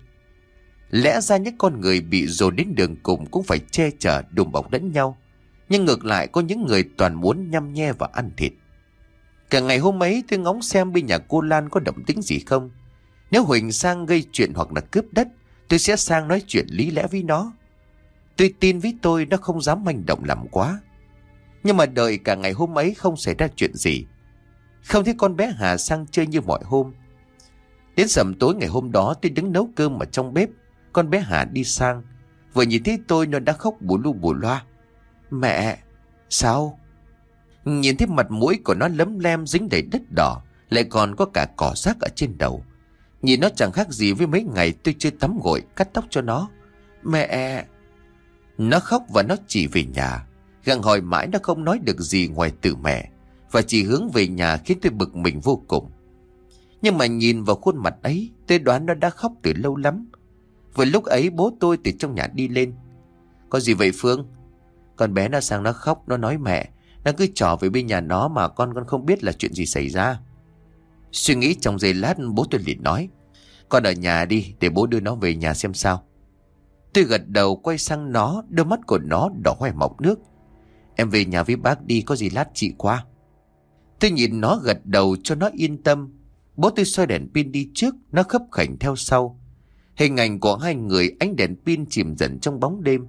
Lẽ ra những con người bị dồn đến đường cùng cũng phải che chở đùm bọc lẫn nhau, nhưng ngược lại có những người toàn muốn nhăm nhe và ăn thịt. Cả ngày hôm ấy tôi ngóng xem bên nhà cô Lan có động tĩnh gì không. Nếu Huỳnh sang gây chuyện hoặc là cướp đất, tôi sẽ sang nói chuyện lý lẽ với nó. Tôi tin với tôi nó không dám manh động làm quá. Nhưng mà đợi cả ngày hôm ấy không xảy ra chuyện gì. Không thấy con bé Hà sang chơi như mọi hôm. Đến sầm tối ngày hôm đó tôi đứng nấu cơm ở trong bếp. Con bé Hà đi sang. Vừa nhìn thấy tôi nó đã khóc bù lu bù loa. Mẹ! Sao? Nhìn thấy mặt mũi của nó lấm lem dính đầy đất đỏ, lại còn có cả cỏ rác ở trên đầu. Nhìn nó chẳng khác gì với mấy ngày tôi chưa tắm gội cắt tóc cho nó. Mẹ! Nó khóc và nó chỉ về nhà. Gặng hỏi mãi nó không nói được gì ngoài từ mẹ, và chỉ hướng về nhà khiến tôi bực mình vô cùng. Nhưng mà nhìn vào khuôn mặt ấy, tôi đoán nó đã khóc từ lâu lắm. Vừa lúc ấy bố tôi từ trong nhà đi lên. Có gì vậy Phương? Con bé nó sang nó khóc, nó nói mẹ, nó cứ trò về bên nhà nó mà con không biết là chuyện gì xảy ra. Suy nghĩ trong giây lát bố tôi liền nói, con ở nhà đi để bố đưa nó về nhà xem sao. Tôi gật đầu quay sang nó, đôi mắt của nó đỏ hoe mọng nước. Em về nhà với bác đi, có gì lát chị qua. Tôi nhìn nó gật đầu cho nó yên tâm. Bố tôi soi đèn pin đi trước, nó khấp khểnh theo sau. Hình ảnh của hai người ánh đèn pin chìm dần trong bóng đêm.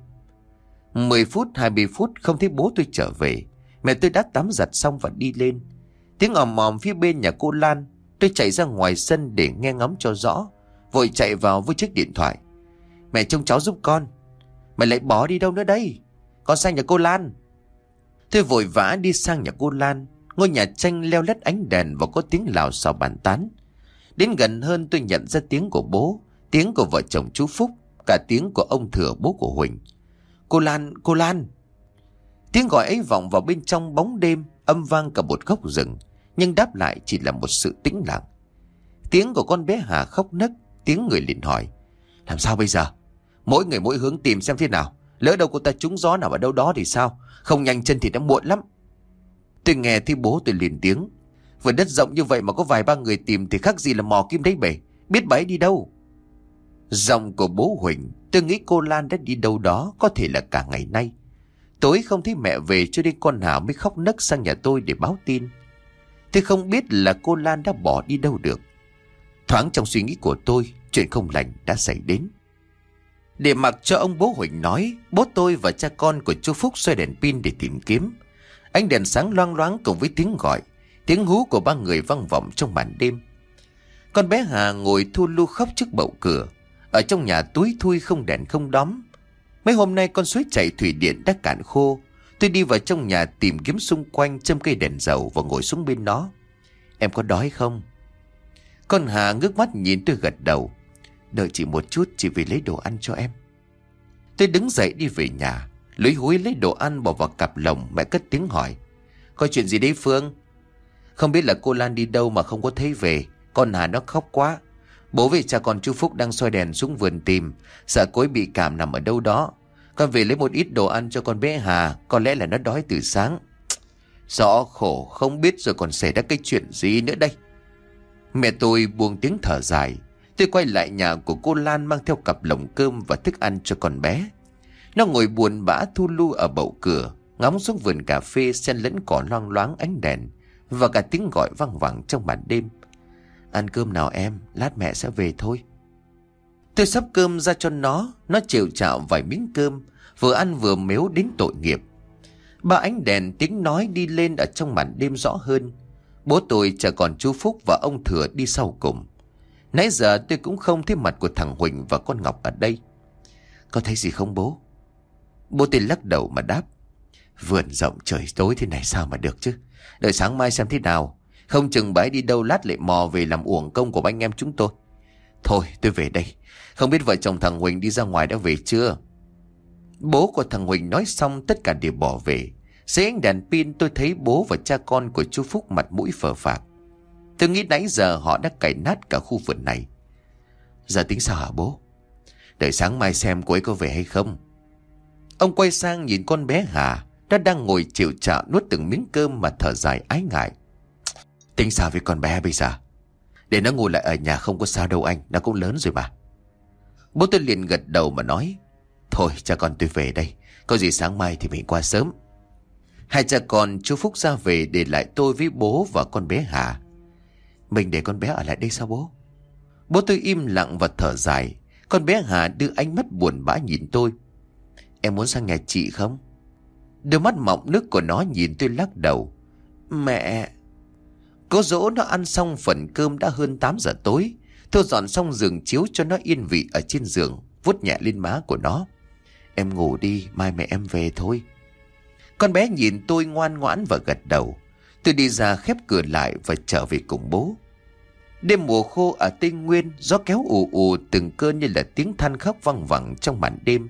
10 phút 20 phút không thấy bố tôi trở về. Mẹ tôi đã tắm giặt xong và đi lên. Tiếng òm òm phía bên nhà cô Lan. Tôi chạy ra ngoài sân để nghe ngóng cho rõ, vội chạy vào với chiếc điện thoại. Mẹ trông cháu giúp con. Mày lại bỏ đi đâu nữa đây? Con sang nhà cô Lan. Tôi vội vã đi sang nhà cô Lan. Ngôi nhà tranh leo lét ánh đèn và có tiếng lào xào bàn tán. Đến gần hơn tôi nhận ra tiếng của bố, tiếng của vợ chồng chú Phúc, cả tiếng của ông Thừa bố của Huỳnh. Cô Lan, cô Lan. Tiếng gọi ấy vọng vào bên trong bóng đêm, âm vang cả một góc rừng, nhưng đáp lại chỉ là một sự tĩnh lặng. Tiếng của con bé Hà khóc nấc. Tiếng người liền hỏi, làm sao bây giờ? Mỗi người mỗi hướng tìm xem thế nào. Lỡ đâu cô ta trúng gió nào ở đâu đó thì sao? Không nhanh chân thì đã muộn lắm. Tôi nghe thấy bố tôi liền tiếng, vườn đất rộng như vậy mà có vài ba người tìm thì khác gì là mò kim đáy bể. Biết bà ấy đi đâu? Giọng của bố Huỳnh. Tôi nghĩ cô Lan đã đi đâu đó, có thể là cả ngày nay. Tối không thấy mẹ về cho nên con Hà mới khóc nấc sang nhà tôi để báo tin. Tôi không biết là cô Lan đã bỏ đi đâu được. Thoáng trong suy nghĩ của tôi, chuyện không lành đã xảy đến. Để mặc cho ông bố Huỳnh nói, bố tôi và cha con của chú Phúc xoay đèn pin để tìm kiếm. Ánh đèn sáng loang loáng cùng với tiếng gọi, tiếng hú của ba người vang vọng trong màn đêm. Con bé Hà ngồi thu lu khóc trước bậu cửa. Ở trong nhà túi thui không đèn không đóm. Mấy hôm nay con suối chảy thủy điện đã cạn khô. Tôi đi vào trong nhà tìm kiếm xung quanh, châm cây đèn dầu và ngồi xuống bên nó. Em có đói không? Con Hà ngước mắt nhìn tôi gật đầu. Đợi chị một chút, chị về lấy đồ ăn cho em. Tôi đứng dậy đi về nhà, lúi húi lấy đồ ăn bỏ vào cặp lồng. Mẹ cất tiếng hỏi, có chuyện gì đấy Phương? Không biết là cô Lan đi đâu mà không có thấy về. Con Hà nó khóc quá. Bố với cha con chú Phúc đang soi đèn xuống vườn tìm, sợ cô ấy bị cảm nằm ở đâu đó. Con về lấy một ít đồ ăn cho con bé Hà, có lẽ là nó đói từ sáng. Rõ khổ, không biết rồi còn xảy ra cái chuyện gì nữa đây. Mẹ tôi buông tiếng thở dài. Tôi quay lại nhà của cô Lan mang theo cặp lồng cơm và thức ăn cho con bé. Nó ngồi buồn bã thu lu ở bậu cửa, ngóng xuống vườn cà phê xen lẫn cỏ loang loáng ánh đèn và cả tiếng gọi văng vẳng trong màn đêm. Ăn cơm nào em, lát mẹ sẽ về thôi. Tôi sắp cơm ra cho nó trều chạo vài miếng cơm, vừa ăn vừa mếu đến tội nghiệp. Ba ánh đèn tiếng nói đi lên ở trong màn đêm rõ hơn. Bố tôi chờ còn chú Phúc và ông Thừa đi sau cùng. Nãy giờ tôi cũng không thấy mặt của thằng Huỳnh và con Ngọc ở đây. Có thấy gì không bố? Bố tôi lắc đầu mà đáp, vườn rộng trời tối thế này sao mà được chứ. Đợi sáng mai xem thế nào. Không chừng bà ấy đi đâu lát lại mò về làm uổng công của anh em chúng tôi. Thôi tôi về đây. Không biết vợ chồng thằng Huỳnh đi ra ngoài đã về chưa? Bố của thằng Huỳnh nói xong tất cả đều bỏ về. Dưới ánh đèn pin tôi thấy bố và cha con của chú Phúc mặt mũi phờ phạc. Tôi nghĩ nãy giờ họ đã cày nát cả khu vườn này. Giờ tính sao hả bố? Đợi sáng mai xem cô ấy có về hay không. Ông quay sang nhìn con bé Hà, nó đang ngồi chịu chạo nuốt từng miếng cơm mà thở dài ái ngại. Tính sao với con bé bây giờ? Để nó ngồi lại ở nhà không có sao đâu anh, nó cũng lớn rồi mà. Bố tôi liền gật đầu mà nói, thôi cha con tôi về đây, có gì sáng mai thì mình qua sớm. Hai cha con chú Phúc ra về để lại tôi với bố và con bé Hà. Mình để con bé ở lại đây sao bố? Bố tôi im lặng và thở dài. Con bé Hà đưa ánh mắt buồn bã nhìn tôi. Em muốn sang nhà chị không? Đôi mắt mọng nước của nó nhìn tôi lắc đầu. Mẹ... Cố dỗ nó ăn xong phần cơm đã hơn 8 giờ tối. Tôi dọn xong giường chiếu cho nó yên vị ở trên giường, vuốt nhẹ lên má của nó. Em ngủ đi, mai mẹ em về thôi. Con bé nhìn tôi ngoan ngoãn và gật đầu. Tôi đi ra khép cửa lại và trở về cùng bố. Đêm mùa khô ở Tây Nguyên, gió kéo ù ù từng cơn như là tiếng than khóc văng vẳng trong màn đêm.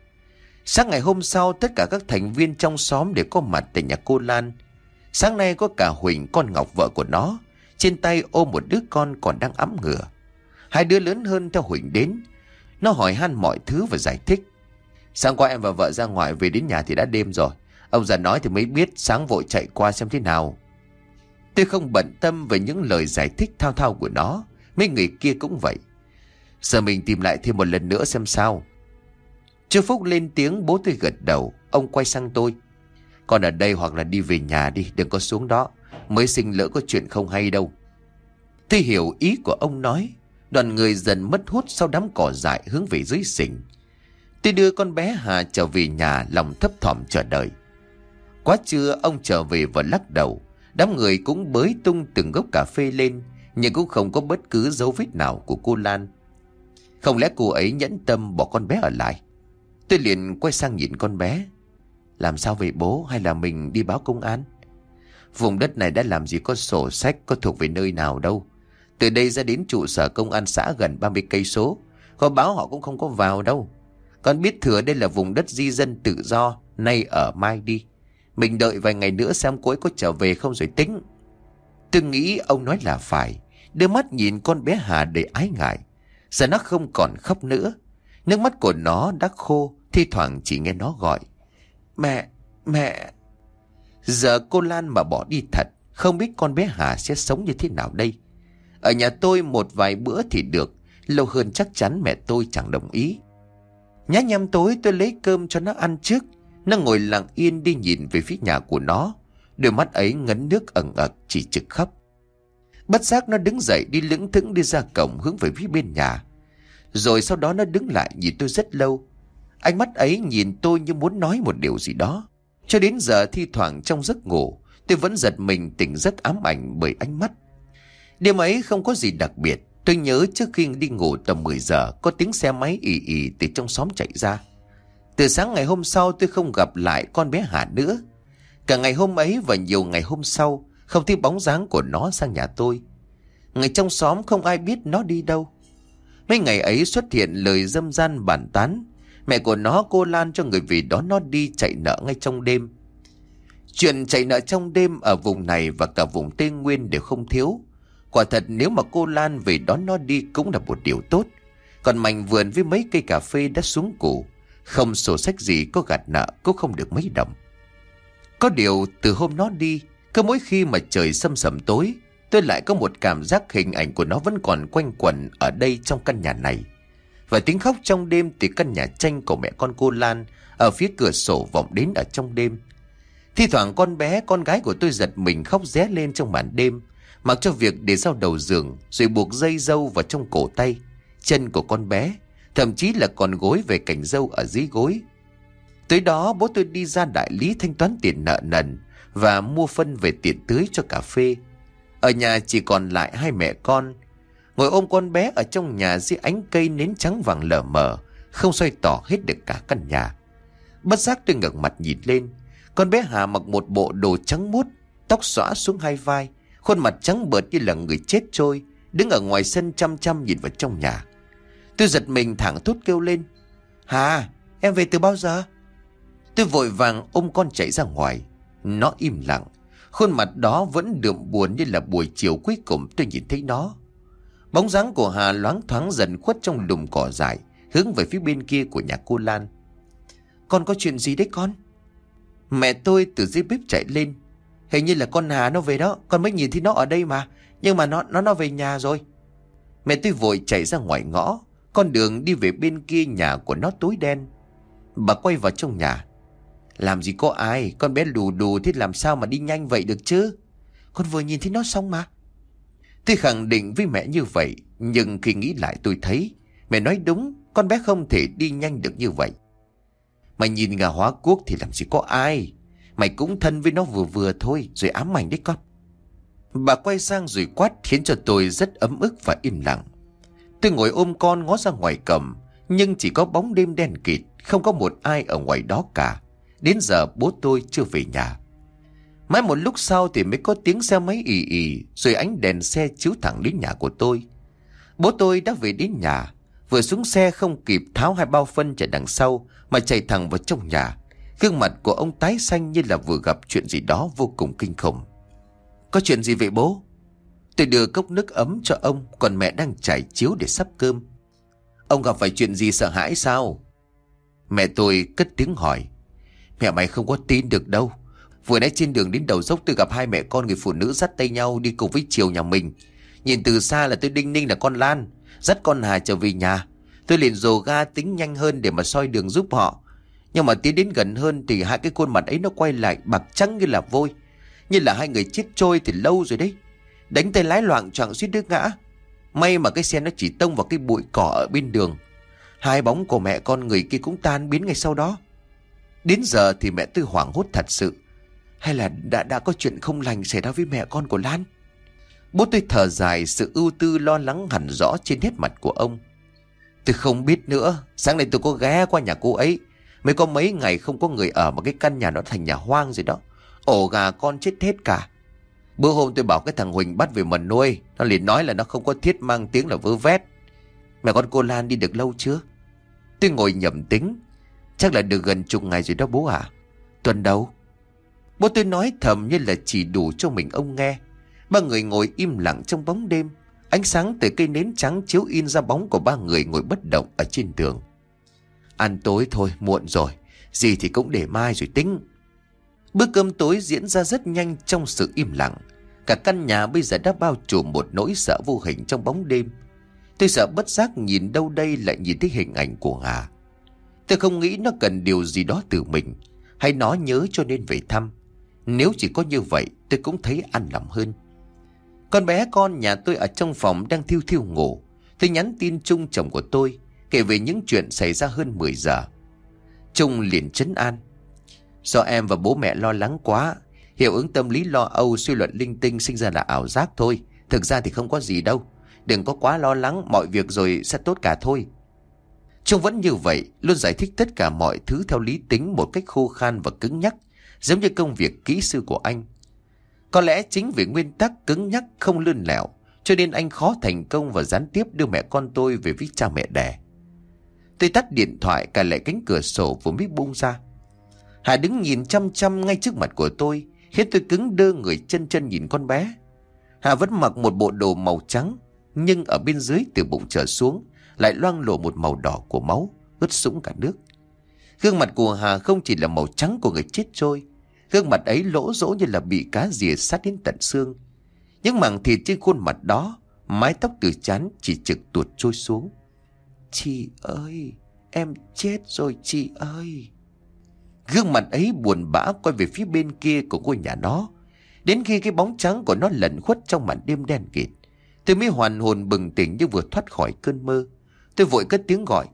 Sáng ngày hôm sau, tất cả các thành viên trong xóm đều có mặt tại nhà cô Lan. Sáng nay có cả Huỳnh, con Ngọc vợ của nó, trên tay ôm một đứa con còn đang ẵm ngửa. Hai đứa lớn hơn theo Huỳnh đến. Nó hỏi han mọi thứ và giải thích. Sáng qua em và vợ ra ngoài, về đến nhà thì đã đêm rồi. Ông già nói thì mới biết, sáng vội chạy qua xem thế nào. Tôi không bận tâm về những lời giải thích thao thao của nó. Mấy người kia cũng vậy. Giờ mình tìm lại thêm một lần nữa xem sao. Chú Phúc lên tiếng, bố tôi gật đầu. Ông quay sang tôi. Con ở đây hoặc là đi về nhà đi, đừng có xuống đó. Mới sinh lỡ có chuyện không hay đâu. Tôi hiểu ý của ông nói. Đoàn người dần mất hút sau đám cỏ dại hướng về dưới sình. Tôi đưa con bé Hà trở về nhà, lòng thấp thỏm chờ đợi. Quá trưa ông trở về và lắc đầu. Đám người cũng bới tung từng gốc cà phê lên, nhưng cũng không có bất cứ dấu vết nào của cô Lan. Không lẽ cô ấy nhẫn tâm bỏ con bé ở lại? Tôi liền quay sang nhìn con bé. Làm sao vậy bố, hay là mình đi báo công an? Vùng đất này đã làm gì có sổ sách, có thuộc về nơi nào đâu. Từ đây ra đến trụ sở công an xã gần 30 cây số, có báo họ cũng không có vào đâu. Con biết thừa đây là vùng đất di dân tự do, nay ở mai đi. Mình đợi vài ngày nữa xem cô ấy có trở về không rồi tính. Tôi nghĩ ông nói là phải. Đưa mắt nhìn con bé Hà đầy ái ngại. Giờ nó không còn khóc nữa. Nước mắt của nó đã khô, thi thoảng chỉ nghe nó gọi. Mẹ, mẹ. Giờ cô Lan mà bỏ đi thật, không biết con bé Hà sẽ sống như thế nào đây. Ở nhà tôi một vài bữa thì được, lâu hơn chắc chắn mẹ tôi chẳng đồng ý. Nhá nhem tối tôi lấy cơm cho nó ăn trước. Nó ngồi lặng yên đi nhìn về phía nhà của nó. Đôi mắt ấy ngấn nước ẩn ẩn chỉ trực khóc. Bất giác nó đứng dậy đi lững thững đi ra cổng hướng về phía bên nhà. Rồi sau đó nó đứng lại nhìn tôi rất lâu. Ánh mắt ấy nhìn tôi như muốn nói một điều gì đó. Cho đến giờ thi thoảng trong giấc ngủ, tôi vẫn giật mình tỉnh giấc ám ảnh bởi ánh mắt. Đêm ấy không có gì đặc biệt. Tôi nhớ trước khi đi ngủ tầm 10 giờ có tiếng xe máy ì ì từ trong xóm chạy ra. Từ sáng ngày hôm sau tôi không gặp lại con bé Hà nữa. Cả ngày hôm ấy và nhiều ngày hôm sau không thấy bóng dáng của nó sang nhà tôi. Người trong xóm không ai biết nó đi đâu. Mấy ngày ấy xuất hiện lời dâm gian bàn tán. Mẹ của nó, cô Lan, cho người về đón nó đi chạy nợ ngay trong đêm. Chuyện chạy nợ trong đêm ở vùng này và cả vùng Tây Nguyên đều không thiếu. Quả thật nếu mà cô Lan về đón nó đi cũng là một điều tốt. Còn mảnh vườn với mấy cây cà phê đã xuống củ, không sổ sách gì có gạt nợ cũng không được mấy đồng. Có điều từ hôm nó đi, cứ mỗi khi mà trời sầm sầm tối, tôi lại có một cảm giác hình ảnh của nó vẫn còn quanh quẩn ở đây trong căn nhà này. Và tiếng khóc trong đêm từ căn nhà tranh của mẹ con cô Lan ở phía cửa sổ vọng đến ở trong đêm. Thi thoảng con bé, con gái của tôi giật mình khóc ré lên trong màn đêm, mặc cho việc để sau đầu giường rồi buộc dây dâu vào trong cổ tay, chân của con bé, thậm chí là còn gối về cành dâu ở dưới gối. Tới đó bố tôi đi ra đại lý thanh toán tiền nợ nần và mua phân về tiền tưới cho cà phê. Ở nhà chỉ còn lại hai mẹ con, ngồi ôm con bé ở trong nhà dưới ánh cây nến trắng vàng lờ mờ, không xoay tỏ hết được cả căn nhà. Bất giác tôi ngẩng mặt nhìn lên. Con bé Hà mặc một bộ đồ trắng muốt, tóc xõa xuống hai vai, khuôn mặt trắng bợt như là người chết trôi, đứng ở ngoài sân chăm chăm nhìn vào trong nhà. Tôi giật mình thẳng thốt kêu lên. Hà, em về từ bao giờ? Tôi vội vàng ôm con chạy ra ngoài. Nó im lặng, Khuôn mặt đó vẫn đượm buồn như là buổi chiều cuối cùng tôi nhìn thấy nó. Bóng dáng của Hà loáng thoáng dần khuất trong đùm cỏ dại, hướng về phía bên kia của nhà cô Lan. Con có chuyện gì đấy con? Mẹ tôi từ dưới bếp chạy lên. Hình như là con Hà nó về đó, con mới nhìn thấy nó ở đây mà. Nhưng mà nó về nhà rồi. Mẹ tôi vội chạy ra ngoài ngõ. Con đường đi về bên kia nhà của nó tối đen. Bà quay vào trong nhà. Làm gì có ai, con bé lù đù thế làm sao mà đi nhanh vậy được chứ? Con vừa nhìn thấy nó xong mà. Tôi khẳng định với mẹ như vậy. Nhưng khi nghĩ lại tôi thấy mẹ nói đúng, con bé không thể đi nhanh được như vậy. Mày nhìn gà hóa quốc thì làm gì có ai. Mày cũng thân với nó vừa vừa thôi, rồi ám ảnh đấy con. Bà quay sang rồi quát khiến cho tôi rất ấm ức và im lặng. Tôi ngồi ôm con ngó ra ngoài cầm, nhưng chỉ có bóng đêm đen kịt, không có một ai ở ngoài đó cả. Đến giờ bố tôi chưa về nhà. Mãi một lúc sau thì mới có tiếng xe máy ì ì, rồi ánh đèn xe chiếu thẳng đến nhà của tôi. Bố tôi đã về đến nhà, vừa xuống xe không kịp tháo hai bao phân chạy đằng sau mà chạy thẳng vào trong nhà. Gương mặt của ông tái xanh như là vừa gặp chuyện gì đó vô cùng kinh khủng. Có chuyện gì vậy bố? Tôi đưa cốc nước ấm cho ông, còn mẹ đang trải chiếu để sắp cơm. Ông gặp phải chuyện gì sợ hãi sao? Mẹ tôi cất tiếng hỏi. Mẹ mày không có tin được đâu. Vừa nãy trên đường đến đầu dốc tôi gặp hai mẹ con người phụ nữ dắt tay nhau đi cùng với chiều nhà mình. Nhìn từ xa là tôi đinh ninh là con Lan dắt con Hà trở về nhà. Tôi liền dồ ga tính nhanh hơn để mà soi đường giúp họ. Nhưng mà tiến đến gần hơn thì hai cái khuôn mặt ấy nó quay lại bạc trắng như là vôi. Như là hai người chết trôi thì lâu rồi đấy. Đánh tay lái loạng choạng suýt đứt ngã. May mà cái xe nó chỉ tông vào cái bụi cỏ ở bên đường. Hai bóng của mẹ con người kia cũng tan biến ngay sau đó. Đến giờ thì mẹ tôi hoảng hốt thật sự. Hay là đã có chuyện không lành xảy ra với mẹ con của Lan? Bố tôi thở dài, sự ưu tư lo lắng hẳn rõ trên nét mặt của ông. Tôi không biết nữa. Sáng nay tôi có ghé qua nhà cô ấy. Mới có mấy ngày không có người ở mà cái căn nhà nó thành nhà hoang rồi đó. Ổ gà con chết hết cả. Bữa hôm tôi bảo cái thằng Huỳnh bắt về mà nuôi. Nó liền nói là nó không có thiết mang tiếng là vơ vét. Mẹ con cô Lan đi được lâu chưa? Tôi ngồi nhẩm tính. Chắc là được gần chục ngày rồi đó bố ạ. Tuần đâu? Bố tôi nói thầm như là chỉ đủ cho mình ông nghe. Ba người ngồi im lặng trong bóng đêm. Ánh sáng từ cây nến trắng chiếu in ra bóng của ba người ngồi bất động ở trên tường. Ăn tối thôi, muộn rồi. Gì thì cũng để mai rồi tính. Bữa cơm tối diễn ra rất nhanh trong sự im lặng. Cả căn nhà bây giờ đã bao trùm một nỗi sợ vô hình trong bóng đêm. Tôi sợ bất giác nhìn đâu đây lại nhìn thấy hình ảnh của Hà. Tôi không nghĩ nó cần điều gì đó từ mình, hay nó nhớ cho nên về thăm. Nếu chỉ có như vậy tôi cũng thấy an lòng hơn. Con bé con nhà tôi ở trong phòng đang thiu thiu ngủ. Tôi nhắn tin Trung chồng của tôi, kể về những chuyện xảy ra hơn 10 giờ. Trung liền trấn an. Do em và bố mẹ lo lắng quá. Hiệu ứng tâm lý lo âu suy luận linh tinh sinh ra là ảo giác thôi. Thực ra thì không có gì đâu. Đừng có quá lo lắng, mọi việc rồi sẽ tốt cả thôi. Trung vẫn như vậy, luôn giải thích tất cả mọi thứ theo lý tính một cách khô khan và cứng nhắc, giống như công việc kỹ sư của anh. Có lẽ chính vì nguyên tắc cứng nhắc không lươn lẹo, cho nên anh khó thành công và gián tiếp đưa mẹ con tôi về với cha mẹ đẻ. Tôi tắt điện thoại, cài lại cánh cửa sổ vừa mới bung ra. Hà đứng nhìn chăm chăm ngay trước mặt của tôi, khiến tôi cứng đơ người, chân chân nhìn con bé. Hà vẫn mặc một bộ đồ màu trắng, nhưng ở bên dưới từ bụng trở xuống lại loang lổ một màu đỏ của máu, ướt sũng cả nước. Gương mặt của Hà không chỉ là màu trắng của người chết trôi, gương mặt ấy lỗ rỗ như là bị cá rỉa sát đến tận xương. Những mảng thịt trên khuôn mặt đó, mái tóc từ trán chỉ trực tuột trôi xuống. Chị ơi, em chết rồi chị ơi. Gương mặt ấy buồn bã quay về phía bên kia của ngôi nhà nó. Đến khi cái bóng trắng của nó lẩn khuất trong màn đêm đen kịt, tôi mới hoàn hồn bừng tỉnh như vừa thoát khỏi cơn mơ. Tôi vội cất tiếng gọi.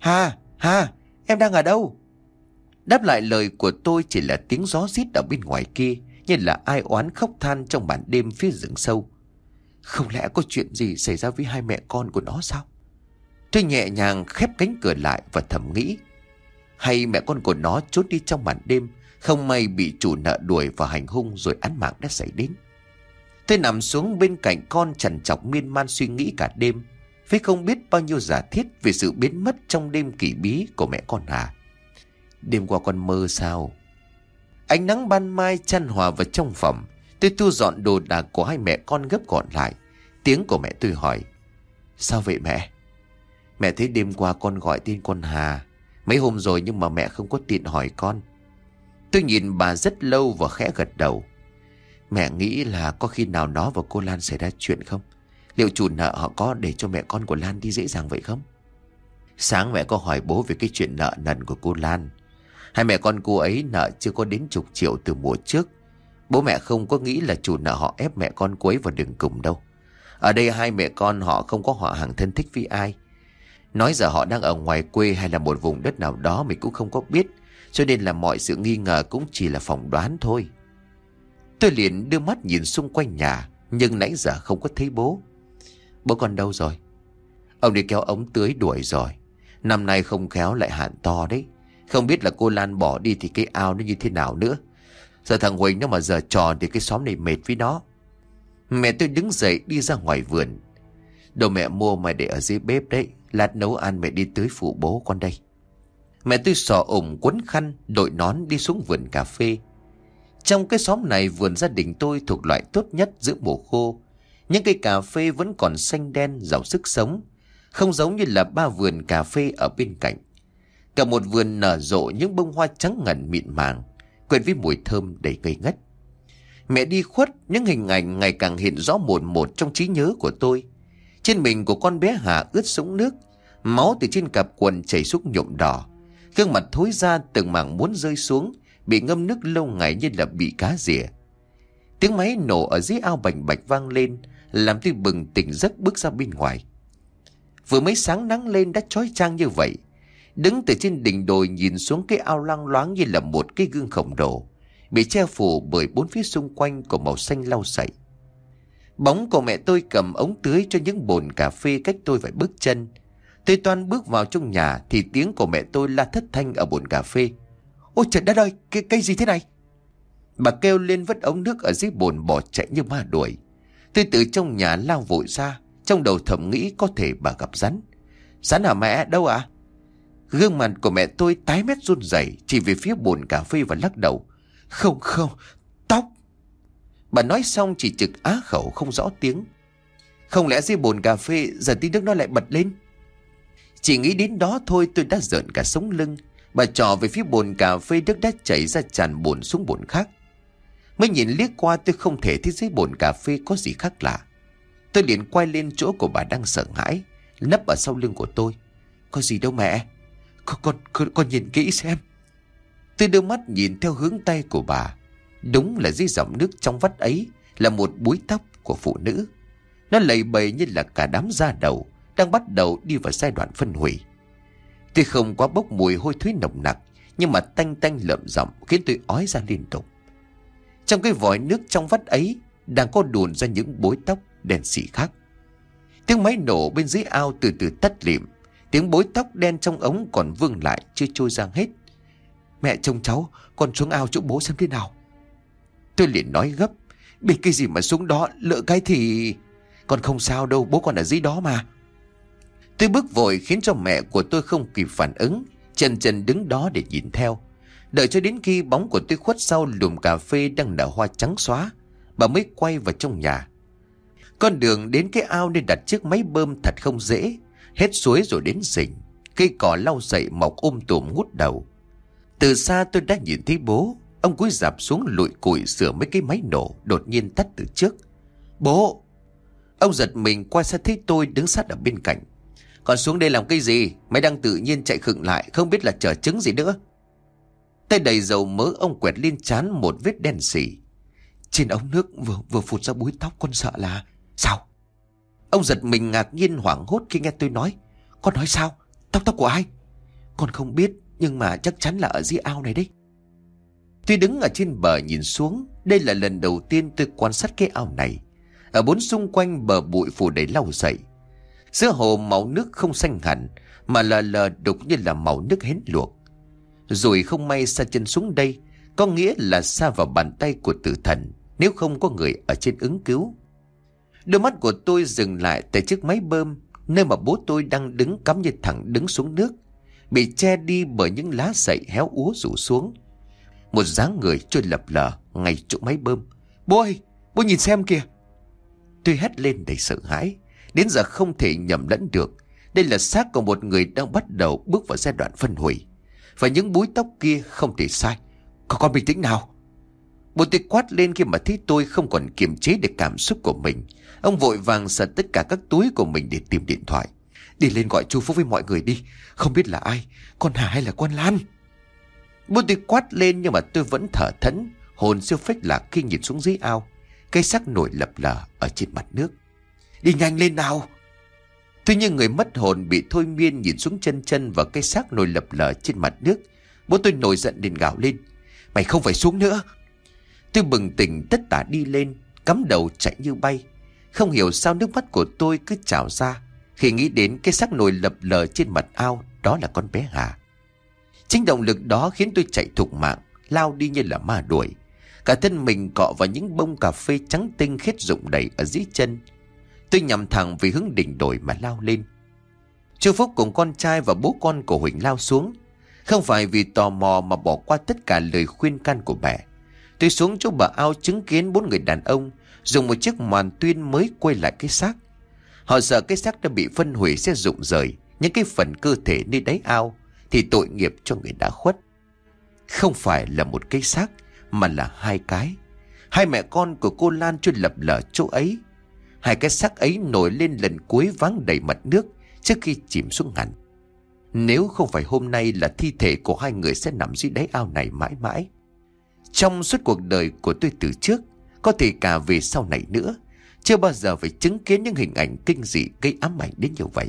Hà, em đang ở đâu? Đáp lại lời của tôi chỉ là tiếng gió rít ở bên ngoài kia, như là ai oán khóc than trong màn đêm phía rừng sâu. Không lẽ có chuyện gì xảy ra với hai mẹ con của nó sao? Tôi nhẹ nhàng khép cánh cửa lại và thầm nghĩ. Hay mẹ con của nó trốn đi trong màn đêm, không may bị chủ nợ đuổi và hành hung rồi án mạng đã xảy đến. Tôi nằm xuống bên cạnh con trằn trọc miên man suy nghĩ cả đêm, với không biết bao nhiêu giả thiết về sự biến mất trong đêm kỳ bí của mẹ con Hà. Đêm qua con mơ sao? Ánh nắng ban mai chan hòa vào trong phòng, Tôi thu dọn đồ đạc của hai mẹ con gấp gọn lại. Tiếng của mẹ tôi hỏi: Sao vậy mẹ? Mẹ thấy đêm qua con gọi tên con Hà mấy hôm rồi, nhưng mà mẹ không có tiện hỏi con. Tôi nhìn bà rất lâu và khẽ gật đầu. Mẹ nghĩ là có khi nào nó và cô Lan xảy ra chuyện không? Liệu chủ nợ họ có để cho mẹ con của Lan đi dễ dàng vậy không? Sáng mẹ có hỏi bố về cái chuyện nợ nần của cô Lan. Hai mẹ con cô ấy nợ chưa có đến chục triệu từ mùa trước. Bố mẹ không có nghĩ là chủ nợ họ ép mẹ con cô ấy vào đường cùng đâu. Ở đây hai mẹ con họ không có họ hàng thân thích với ai. Nói giờ họ đang ở ngoài quê hay là một vùng đất nào đó mình cũng không có biết, cho nên là mọi sự nghi ngờ cũng chỉ là phỏng đoán thôi. Tôi liền đưa mắt nhìn xung quanh nhà, nhưng nãy giờ không có thấy bố. Bố con đâu rồi? Ông đi kéo ống tưới đuổi rồi. Năm nay không khéo lại hạn to đấy. Không biết là cô Lan bỏ đi thì cái ao nó như thế nào nữa. Giờ thằng Huỳnh nó mà giờ trò thì cái xóm này mệt với nó. Mẹ tôi đứng dậy đi ra ngoài vườn. Đồ mẹ mua mày để ở dưới bếp đấy. Lát nấu ăn mẹ đi tưới phụ bố con đây. Mẹ tôi xỏ ủng quấn khăn, đội nón đi xuống vườn cà phê. Trong cái xóm này, vườn gia đình tôi thuộc loại tốt nhất giữa mùa khô. Những cây cà phê vẫn còn xanh đen, giàu sức sống, không giống như là ba vườn cà phê ở bên cạnh. Cả một vườn nở rộ những bông hoa trắng ngần mịn màng, quyện với mùi thơm đầy ngây ngất. Mẹ đi khuất, những hình ảnh ngày càng hiện rõ một một trong trí nhớ của tôi. Trên mình của con bé Hà ướt sũng nước, máu từ trên cặp quần chảy xuống nhuộm đỏ, gương mặt thối ra từng mảng muốn rơi xuống, bị ngâm nước lâu ngày như là bị cá rỉa. Tiếng máy nổ ở dưới ao bành bạch vang lên, làm tôi bừng tỉnh giấc bước ra bên ngoài. Vừa mới sáng nắng lên đã chói chang như vậy. Đứng từ trên đỉnh đồi nhìn xuống cái ao loang loáng như là một cái gương khổng lồ, bị che phủ bởi bốn phía xung quanh của màu xanh lau sậy. Bóng của mẹ tôi cầm ống tưới cho những bồn cà phê cách tôi vài bước chân. Tôi toan bước vào trong nhà thì tiếng của mẹ tôi la thất thanh ở bồn cà phê. Ôi trời đất ơi, cái gì thế này? Bà kêu lên vứt ống nước ở dưới bồn bỏ chạy như ma đuổi. Tôi từ trong nhà lao vội ra, trong đầu thầm nghĩ có thể bà gặp rắn. Rắn hả mẹ? Đâu ạ? Gương mặt của mẹ tôi tái mét run rẩy, chỉ về phía bồn cà phê và lắc đầu. Không, tóc. Bà nói xong chỉ trực á khẩu không rõ tiếng. Không lẽ dưới bồn cà phê giờ tí nước nó lại bật lên? Chỉ nghĩ đến đó thôi tôi đã rợn cả sống lưng. Bà trỏ về phía bồn cà phê, nước đã chảy ra tràn bồn xuống bồn khác. Mới nhìn liếc qua tôi không thể thấy dưới bồn cà phê có gì khác lạ. Tôi liền quay lên chỗ của bà đang sợ hãi, nấp ở sau lưng của tôi. Có gì đâu mẹ. Con nhìn kỹ xem. Tôi đưa mắt nhìn theo hướng tay của bà. Đúng là dưới dòng nước trong vắt ấy là một búi tóc của phụ nữ. Nó lầy bầy như là cả đám da đầu đang bắt đầu đi vào giai đoạn phân hủy. Tuy không quá bốc mùi hôi thối nồng nặc, nhưng mà tanh tanh lợm giọng khiến tôi ói ra liên tục. Trong cái vòi nước trong vắt ấy đang có đùn ra những bối tóc đen xị khác. Tiếng máy nổ bên dưới ao từ từ tắt lịm. Tiếng bối tóc đen trong ống còn vương lại chưa trôi ra hết. Mẹ trông cháu, con xuống ao chỗ bố xem thế nào. Tôi liền nói gấp. Biết cái gì mà xuống đó, lỡ cái thì... Con không sao đâu, bố còn ở dưới đó mà. Tôi bước vội khiến cho mẹ của tôi không kịp phản ứng, chần đứng đó để nhìn theo. Đợi cho đến khi bóng của tôi khuất sau lùm cà phê đang nở hoa trắng xóa, bà mới quay vào trong nhà. Con đường đến cái ao nên đặt chiếc máy bơm thật không dễ. Hết suối rồi đến rình, cây cỏ lau dậy mọc tùm ngút đầu. Từ xa tôi đã nhìn thấy bố. Ông cúi rạp xuống lụi cụi sửa mấy cái máy nổ đột nhiên tắt từ trước. Bố! Ông giật mình quay sang thấy tôi đứng sát ở bên cạnh. Còn xuống đây làm cái gì? Máy đang tự nhiên chạy khựng lại, không biết là chở trứng gì nữa. Tay đầy dầu mỡ ông quẹt lên trán một vết đen xỉ. Trên ống nước vừa phụt ra búi tóc, con sợ là... Sao? Ông giật mình ngạc nhiên hoảng hốt khi nghe tôi nói. Con nói sao? Tóc của ai? Con không biết, nhưng mà chắc chắn là ở dưới ao này đấy. Tôi đứng ở trên bờ nhìn xuống. Đây là lần đầu tiên tôi quan sát cái ao này. Ở bốn xung quanh bờ bụi phủ đầy lau sậy. Giữa hồ màu nước không xanh hẳn, mà lờ đục như là màu nước hến luộc. Rồi không may sa chân xuống đây, có nghĩa là sa vào bàn tay của tử thần, nếu không có người ở trên ứng cứu. Đôi mắt của tôi dừng lại tại chiếc máy bơm, nơi mà bố tôi đang đứng cắm như thẳng đứng xuống nước, bị che đi bởi những lá sậy héo úa rủ xuống. Một dáng người trôi lập lờ ngay chỗ máy bơm. Bố ơi! Bố nhìn xem kìa. Tôi hét lên đầy sợ hãi. Đến giờ không thể nhầm lẫn được. Đây là xác của một người đang bắt đầu bước vào giai đoạn phân hủy. Và những búi tóc kia không thể sai. Con bình tĩnh nào. Bố tôi quát lên khi mà thấy tôi không còn kiềm chế được cảm xúc của mình. Ông vội vàng giật tất cả các túi của mình để tìm điện thoại. Đi lên gọi chú Phúc với mọi người đi. Không biết là ai, con Hà hay là con Lan. Bố tôi quát lên nhưng mà tôi vẫn thở thẫn, hồn siêu phách lạc khi nhìn xuống dưới ao. Cây xác nổi lập lờ ở trên mặt nước. Đi nhanh lên nào. Tôi như người mất hồn bị thôi miên nhìn xuống chân và cây xác nổi lập lờ trên mặt nước. Bố tôi nổi giận đến gào lên. Mày không phải xuống nữa. Tôi bừng tỉnh tất tả đi lên, cắm đầu chạy như bay. Không hiểu sao nước mắt của tôi cứ trào ra khi nghĩ đến cái xác nổi lập lờ trên mặt ao, đó là con bé Hà. Chính động lực đó khiến tôi chạy thục mạng, lao đi như là ma đuổi. Cả thân mình cọ vào những bông cà phê trắng tinh khét rụng đầy ở dưới chân. Tôi nhằm thẳng về hướng đỉnh đồi mà lao lên. Chú Phúc cùng con trai và bố con của Huỳnh lao xuống. Không phải vì tò mò mà bỏ qua tất cả lời khuyên can của mẹ. Tôi xuống chỗ bờ ao chứng kiến 4 người đàn ông dùng một chiếc màn tuyên mới quay lại cái xác. Họ sợ cái xác đã bị phân hủy sẽ rụng rời những cái phần cơ thể nơi đáy ao, thì tội nghiệp cho người đã khuất. Không phải là một cái xác mà là 2 cái. 2 mẹ con của cô Lan chưa lập lờ chỗ ấy. 2 cái xác ấy nổi lên lần cuối váng đầy mặt nước trước khi chìm xuống hẳn. Nếu không phải hôm nay là thi thể của 2 người sẽ nằm dưới đáy ao này mãi mãi. Trong suốt cuộc đời của tôi từ trước, có thể cả về sau này nữa, chưa bao giờ phải chứng kiến những hình ảnh kinh dị gây ám ảnh đến như vậy.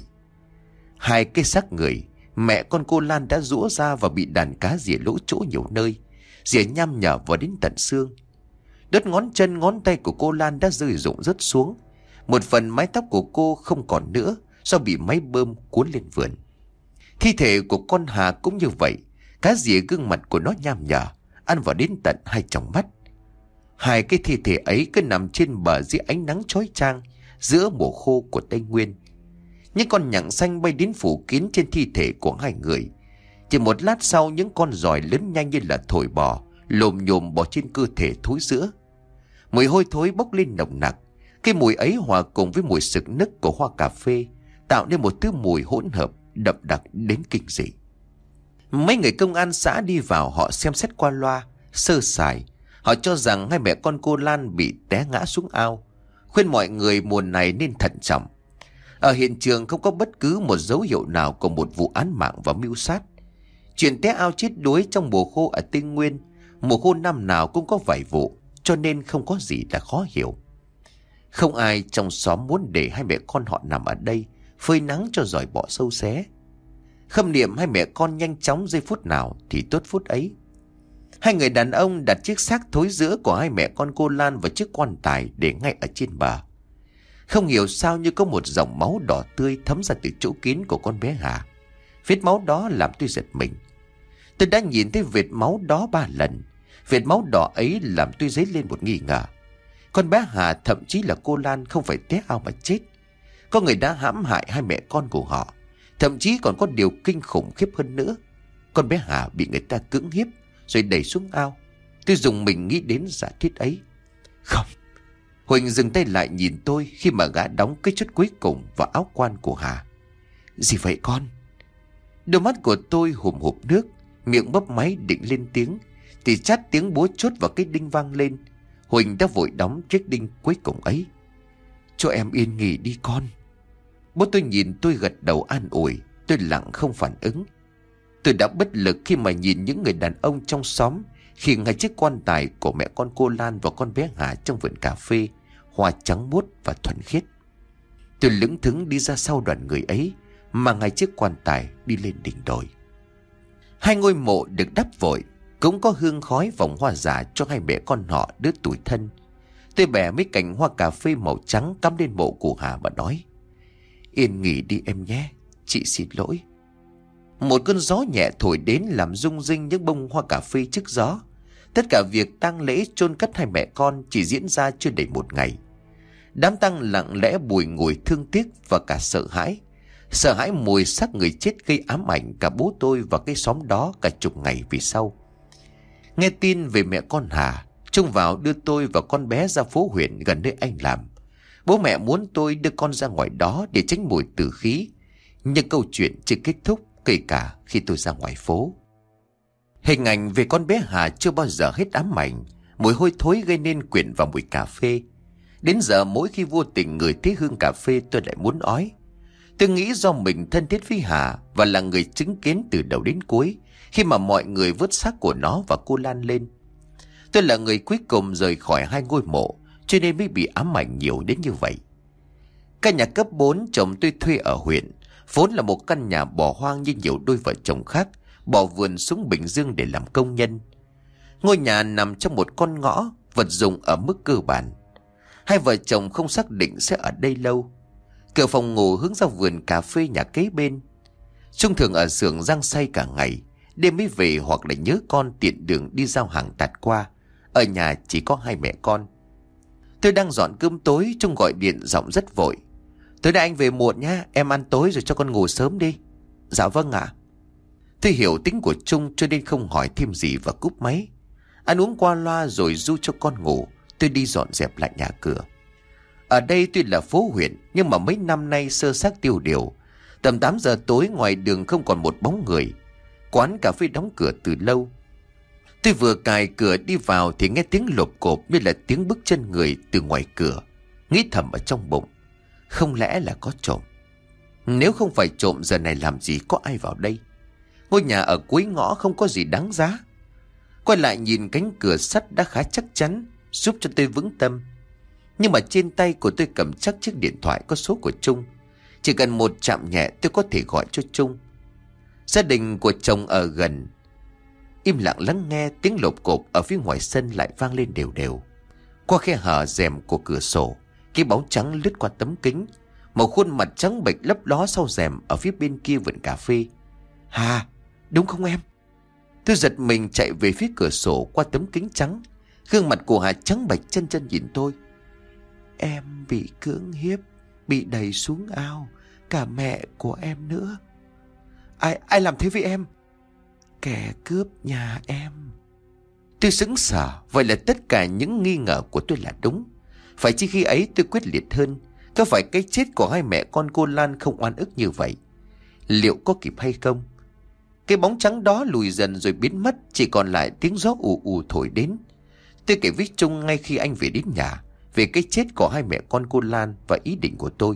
2 cái xác người, mẹ con cô Lan đã rũa ra và bị đàn cá rỉa lỗ chỗ nhiều nơi, rỉa nham nhở vào đến tận xương. Đốt ngón chân ngón tay của cô Lan đã rơi rụng rớt xuống. Một phần mái tóc của cô không còn nữa do bị máy bơm cuốn lên vườn. Thi thể của con Hà cũng như vậy, cá rỉa gương mặt của nó nham nhở, ăn vào đến tận 2 tròng mắt. 2 cái thi thể ấy cứ nằm trên bờ dưới ánh nắng chói chang giữa mùa khô của Tây Nguyên. Những con nhặng xanh bay đến phủ kín trên thi thể của 2 người. Chỉ một lát sau, những con giòi lớn nhanh như là thổi bò lồm nhồm bò trên cơ thể thối rữa. Mùi hôi thối bốc lên nồng nặc. Cái mùi ấy hòa cùng với mùi sực nức của hoa cà phê tạo nên một thứ mùi hỗn hợp đậm đặc đến kinh dị. Mấy người công an xã đi vào, họ xem xét qua loa sơ sài. Họ cho rằng 2 mẹ con cô Lan bị té ngã xuống ao, khuyên mọi người mùa này nên thận trọng. Ở hiện trường không có bất cứ một dấu hiệu nào của một vụ án mạng và mưu sát. Chuyện té ao chết đuối trong mùa khô ở Tây Nguyên, mùa khô năm nào cũng có vài vụ, cho nên không có gì là khó hiểu. Không ai trong xóm muốn để 2 mẹ con họ nằm ở đây phơi nắng cho giỏi bọ sâu xé. Khâm niệm 2 mẹ con nhanh chóng giây phút nào thì tốt phút ấy. 2 người đàn ông đặt chiếc xác thối rữa của 2 mẹ con cô Lan vào chiếc quan tài để ngay ở trên bờ. Không hiểu sao như có một dòng máu đỏ tươi thấm ra từ chỗ kín của con bé Hà. Vết máu đó làm tôi giật mình. Tôi đã nhìn thấy vệt máu đó 3 lần. Vệt máu đỏ ấy làm tôi dấy lên một nghi ngờ. Con bé Hà, thậm chí là cô Lan, không phải té ao mà chết. Có người đã hãm hại 2 mẹ con của họ. Thậm chí còn có điều kinh khủng khiếp hơn nữa. Con bé Hà bị người ta cưỡng hiếp rồi đẩy xuống ao. Tôi dùng mình nghĩ đến giả thiết ấy. Không. Huỳnh dừng tay lại nhìn tôi khi mà gã đóng cái chốt cuối cùng vào áo quan của Hà. Gì vậy con? Đôi mắt của tôi hùm hụp nước, miệng bấp máy định lên tiếng, thì chát tiếng búa chốt vào cái đinh vang lên. Huỳnh đã vội đóng chiếc đinh cuối cùng ấy. Cho em yên nghỉ đi con. Bố tôi nhìn tôi gật đầu an ủi. Tôi lặng không phản ứng. Tôi đã bất lực khi mà nhìn những người đàn ông trong xóm khi ngay chiếc quan tài của mẹ con cô Lan và con bé Hà trong vườn cà phê, hoa trắng muốt và thuần khiết. Tôi lững thững đi ra sau đoàn người ấy, mà ngay chiếc quan tài đi lên đỉnh đồi. 2 ngôi mộ được đắp vội, cũng có hương khói vòng hoa giả cho 2 mẹ con họ đứa tủi thân. Tôi bẻ mấy cành hoa cà phê màu trắng cắm lên mộ của Hà và nói: Yên nghỉ đi em nhé, chị xin lỗi. Một cơn gió nhẹ thổi đến làm rung rinh những bông hoa cà phê trước gió. Tất cả việc tang lễ chôn cất 2 mẹ con chỉ diễn ra chưa đầy 1 ngày. Đám tang lặng lẽ bùi ngùi thương tiếc và cả sợ hãi. Sợ hãi mùi xác người chết gây ám ảnh cả bố tôi và cái xóm đó cả chục ngày về sau. Nghe tin về mẹ con Hà, Trung vào đưa tôi và con bé ra phố huyện gần nơi anh làm. Bố mẹ muốn tôi đưa con ra ngoài đó để tránh mùi tử khí. Nhưng câu chuyện chưa kết thúc, kể cả khi tôi ra ngoài phố. Hình ảnh về con bé Hà chưa bao giờ hết ám ảnh. Mùi hôi thối gây nên quyện vào mùi cà phê. Đến giờ mỗi khi vô tình ngửi thấy hương cà phê tôi lại muốn ói. Tôi nghĩ do mình thân thiết với Hà và là người chứng kiến từ đầu đến cuối khi mà mọi người vớt xác của nó và cô Lan lên. Tôi là người cuối cùng rời khỏi hai ngôi mộ, cho nên mới bị ám ảnh nhiều đến như vậy. Căn nhà cấp 4 chồng tôi thuê ở huyện vốn là một căn nhà bỏ hoang như nhiều đôi vợ chồng khác bỏ vườn xuống Bình Dương để làm công nhân. Ngôi nhà nằm trong một con ngõ, vật dụng ở mức cơ bản. Hai vợ chồng không xác định sẽ ở đây lâu. Cửa phòng ngủ hướng ra vườn cà phê nhà kế bên. Trung thường ở xưởng rang xay cả ngày, đêm mới về hoặc là nhớ con tiện đường đi giao hàng tạt qua. Ở nhà chỉ có hai mẹ con. Tôi đang dọn cơm tối, Trung gọi điện giọng rất vội. Tối nay anh về muộn nhá, em ăn tối rồi cho con ngủ sớm đi. Dạ vâng ạ. Tôi hiểu tính của Trung cho nên không hỏi thêm gì và cúp máy. Ăn uống qua loa rồi ru cho con ngủ. Tôi đi dọn dẹp lại nhà cửa. Ở đây tuy là phố huyện nhưng mà mấy năm nay sơ xác tiêu điều. Tầm 8 giờ tối ngoài đường không còn một bóng người. Quán cà phê đóng cửa từ lâu. Tôi vừa cài cửa đi vào thì nghe tiếng lộp cộp như là tiếng bước chân người từ ngoài cửa. Nghĩ thầm ở trong bụng, không lẽ là có trộm? Nếu không phải trộm giờ này làm gì có ai vào đây? Ngôi nhà ở cuối ngõ không có gì đáng giá. Quay lại nhìn cánh cửa sắt đã khá chắc chắn, giúp cho tôi vững tâm. Nhưng mà trên tay của tôi cầm chắc chiếc điện thoại có số của Trung. Chỉ cần một chạm nhẹ tôi có thể gọi cho Trung. Gia đình của chồng ở gần. Im lặng lắng nghe tiếng lộp cộp ở phía ngoài sân lại vang lên đều đều. Qua khe hở rèm của cửa sổ, cái bóng trắng lướt qua tấm kính. Một khuôn mặt trắng bệch lấp ló sau rèm ở phía bên kia vườn cà phê. Hà, đúng không em? Tôi giật mình chạy về phía cửa sổ qua tấm kính trắng. Gương mặt của Hà trắng bệch chân chân nhìn tôi. Em bị cưỡng hiếp, bị đẩy xuống ao, cả mẹ của em nữa. Ai làm thế với em? Kẻ cướp nhà em. Tôi sững sờ. Vậy là tất cả những nghi ngờ của tôi là đúng. Phải chi khi ấy tôi quyết liệt hơn. Có phải cái chết của hai mẹ con cô Lan không oan ức như vậy? Liệu có kịp hay không? Cái bóng trắng đó lùi dần rồi biến mất. Chỉ còn lại tiếng gió ù ù thổi đến. Tôi kể với Trung ngay khi anh về đến nhà về cái chết của hai mẹ con cô Lan và ý định của tôi.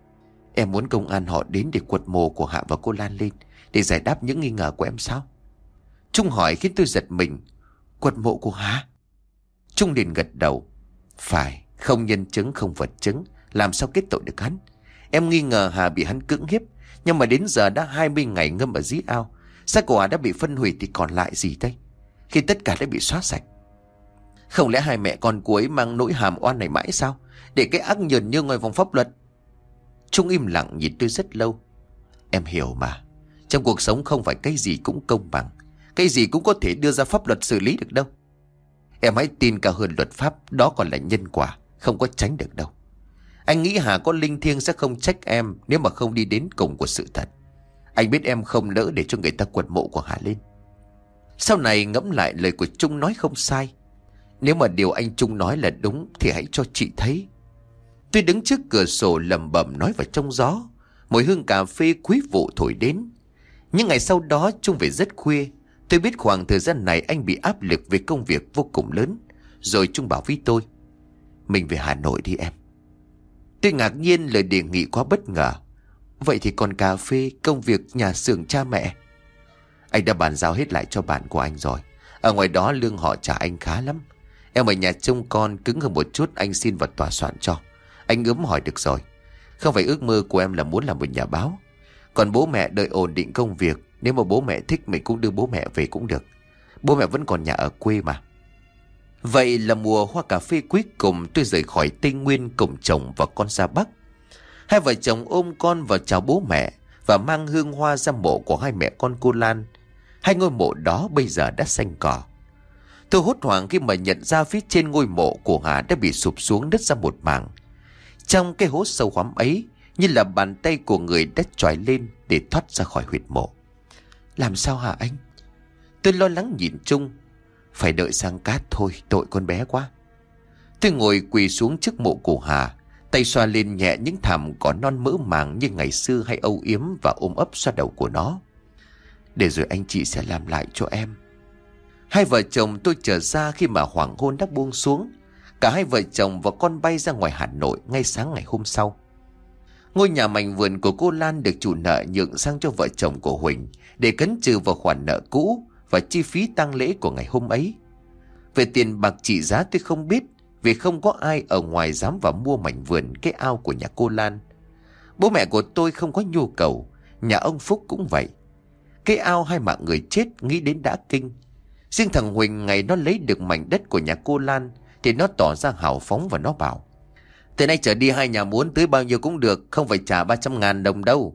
Em muốn công an họ đến để quật mồ của Hạ và cô Lan lên, để giải đáp những nghi ngờ của em sao? Trung hỏi khiến tôi giật mình. Quật mộ của Hạ? Trung liền gật đầu. Phải, không nhân chứng không vật chứng, làm sao kết tội được hắn? Em nghi ngờ Hà bị hắn cưỡng hiếp, nhưng mà đến giờ đã 20 ngày ngâm ở dưới ao. Xác của Hà đã bị phân hủy thì còn lại gì đây? Khi tất cả đã bị xóa sạch. Không lẽ hai mẹ con cô ấy mang nỗi hàm oan này mãi sao? Để cái ác nhờn như ngoài vòng pháp luật? Trung im lặng nhìn tôi rất lâu. Em hiểu mà. Trong cuộc sống không phải cái gì cũng công bằng. Cái gì cũng có thể đưa ra pháp luật xử lý được đâu. Em hãy tin cao hơn luật pháp. Đó còn là nhân quả, không có tránh được đâu. Anh nghĩ Hà có linh thiêng sẽ không trách em nếu mà không đi đến cùng của sự thật. Anh biết em không nỡ để cho người ta quật mộ của Hà lên. Sau này ngẫm lại lời của Trung nói không sai. Nếu mà điều anh Trung nói là đúng thì hãy cho chị thấy. Tôi đứng trước cửa sổ lẩm bẩm nói vào trong gió. Mùi hương cà phê quý vụ thổi đến. Những ngày sau đó Trung về rất khuya. Tôi biết khoảng thời gian này anh bị áp lực về công việc vô cùng lớn. Rồi Trung bảo với tôi, mình về Hà Nội đi em. Tôi ngạc nhiên lời đề nghị quá bất ngờ. Vậy thì còn cà phê, công việc, nhà xưởng cha mẹ? Anh đã bàn giao hết lại cho bạn của anh rồi. Ở ngoài đó lương họ trả anh khá lắm. Em ở nhà trông con cứng hơn một chút anh xin vào tòa soạn cho. Anh ướm hỏi được rồi. Không phải ước mơ của em là muốn làm một nhà báo. Còn bố mẹ đợi ổn định công việc. Nếu mà bố mẹ thích mình cũng đưa bố mẹ về cũng được. Bố mẹ vẫn còn nhà ở quê mà. Vậy là mùa hoa cà phê cuối cùng tôi rời khỏi Tây Nguyên cùng chồng và con ra Bắc. Hai vợ chồng ôm con vào chào bố mẹ và mang hương hoa ra mộ của hai mẹ con cô Lan. Hai ngôi mộ đó bây giờ đã xanh cỏ. Tôi hốt hoảng khi mà nhận ra phía trên ngôi mộ của Hà đã bị sụp xuống đất ra một mảng. Trong cái hố sâu hoắm ấy, như là bàn tay của người đã chòi lên để thoát ra khỏi huyệt mộ. Làm sao hả anh? Tôi lo lắng nhìn Trung. Phải đợi sang cát thôi, tội con bé quá. Tôi ngồi quỳ xuống trước mộ của Hà, tay xoa lên nhẹ những thảm cỏ non mỡ màng như ngày xưa hay âu yếm và ôm ấp xoa đầu của nó. Để rồi anh chị sẽ làm lại cho em. Hai vợ chồng tôi trở ra khi mà hoàng hôn đã buông xuống. Cả hai vợ chồng và con bay ra ngoài Hà Nội ngay sáng ngày hôm sau. Ngôi nhà mảnh vườn của cô Lan được chủ nợ nhượng sang cho vợ chồng của Huỳnh để cấn trừ vào khoản nợ cũ và chi phí tang lễ của ngày hôm ấy. Về tiền bạc trị giá tôi không biết, vì không có ai ở ngoài dám vào mua mảnh vườn cái ao của nhà cô Lan. Bố mẹ của tôi không có nhu cầu, nhà ông Phúc cũng vậy. Cái ao hai mạng người chết nghĩ đến đã kinh. Riêng thằng Huỳnh ngày nó lấy được mảnh đất của nhà cô Lan thì nó tỏ ra hào phóng và nó bảo: từ nay trở đi hai nhà muốn tưới bao nhiêu cũng được, không phải trả 300.000 đồng đâu.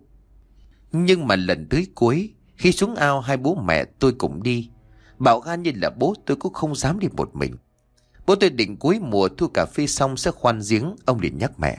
Nhưng mà lần tưới cuối, khi xuống ao hai bố mẹ tôi cùng đi. Bảo gan như là bố tôi cũng không dám đi một mình. Bố tôi định cuối mùa thu cà phê xong sẽ khoan giếng. Ông liền nhắc mẹ: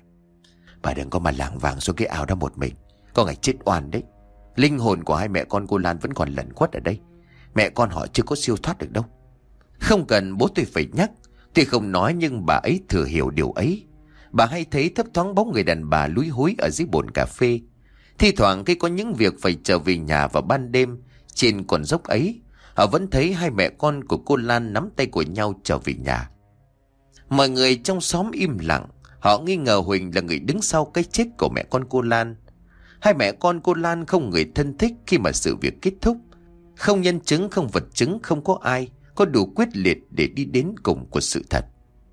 bà đừng có mà lảng vảng xuống cái ao đó một mình, có ngày chết oan đấy. Linh hồn của hai mẹ con cô Lan vẫn còn lẩn khuất ở đây. Mẹ con họ chưa có siêu thoát được đâu. Không cần bố tôi phải nhắc, tôi không nói nhưng bà ấy thừa hiểu điều ấy. Bà hay thấy thấp thoáng bóng người đàn bà lúi húi ở dưới bồn cà phê. Thi thoảng khi có những việc phải trở về nhà vào ban đêm trên con dốc ấy, họ vẫn thấy hai mẹ con của cô Lan nắm tay của nhau trở về nhà. Mọi người trong xóm im lặng. Họ nghi ngờ Huỳnh là người đứng sau cái chết của mẹ con cô Lan. Hai mẹ con cô Lan không người thân thích khi mà sự việc kết thúc. Không nhân chứng, không vật chứng, không có ai có đủ quyết liệt để đi đến cùng của sự thật.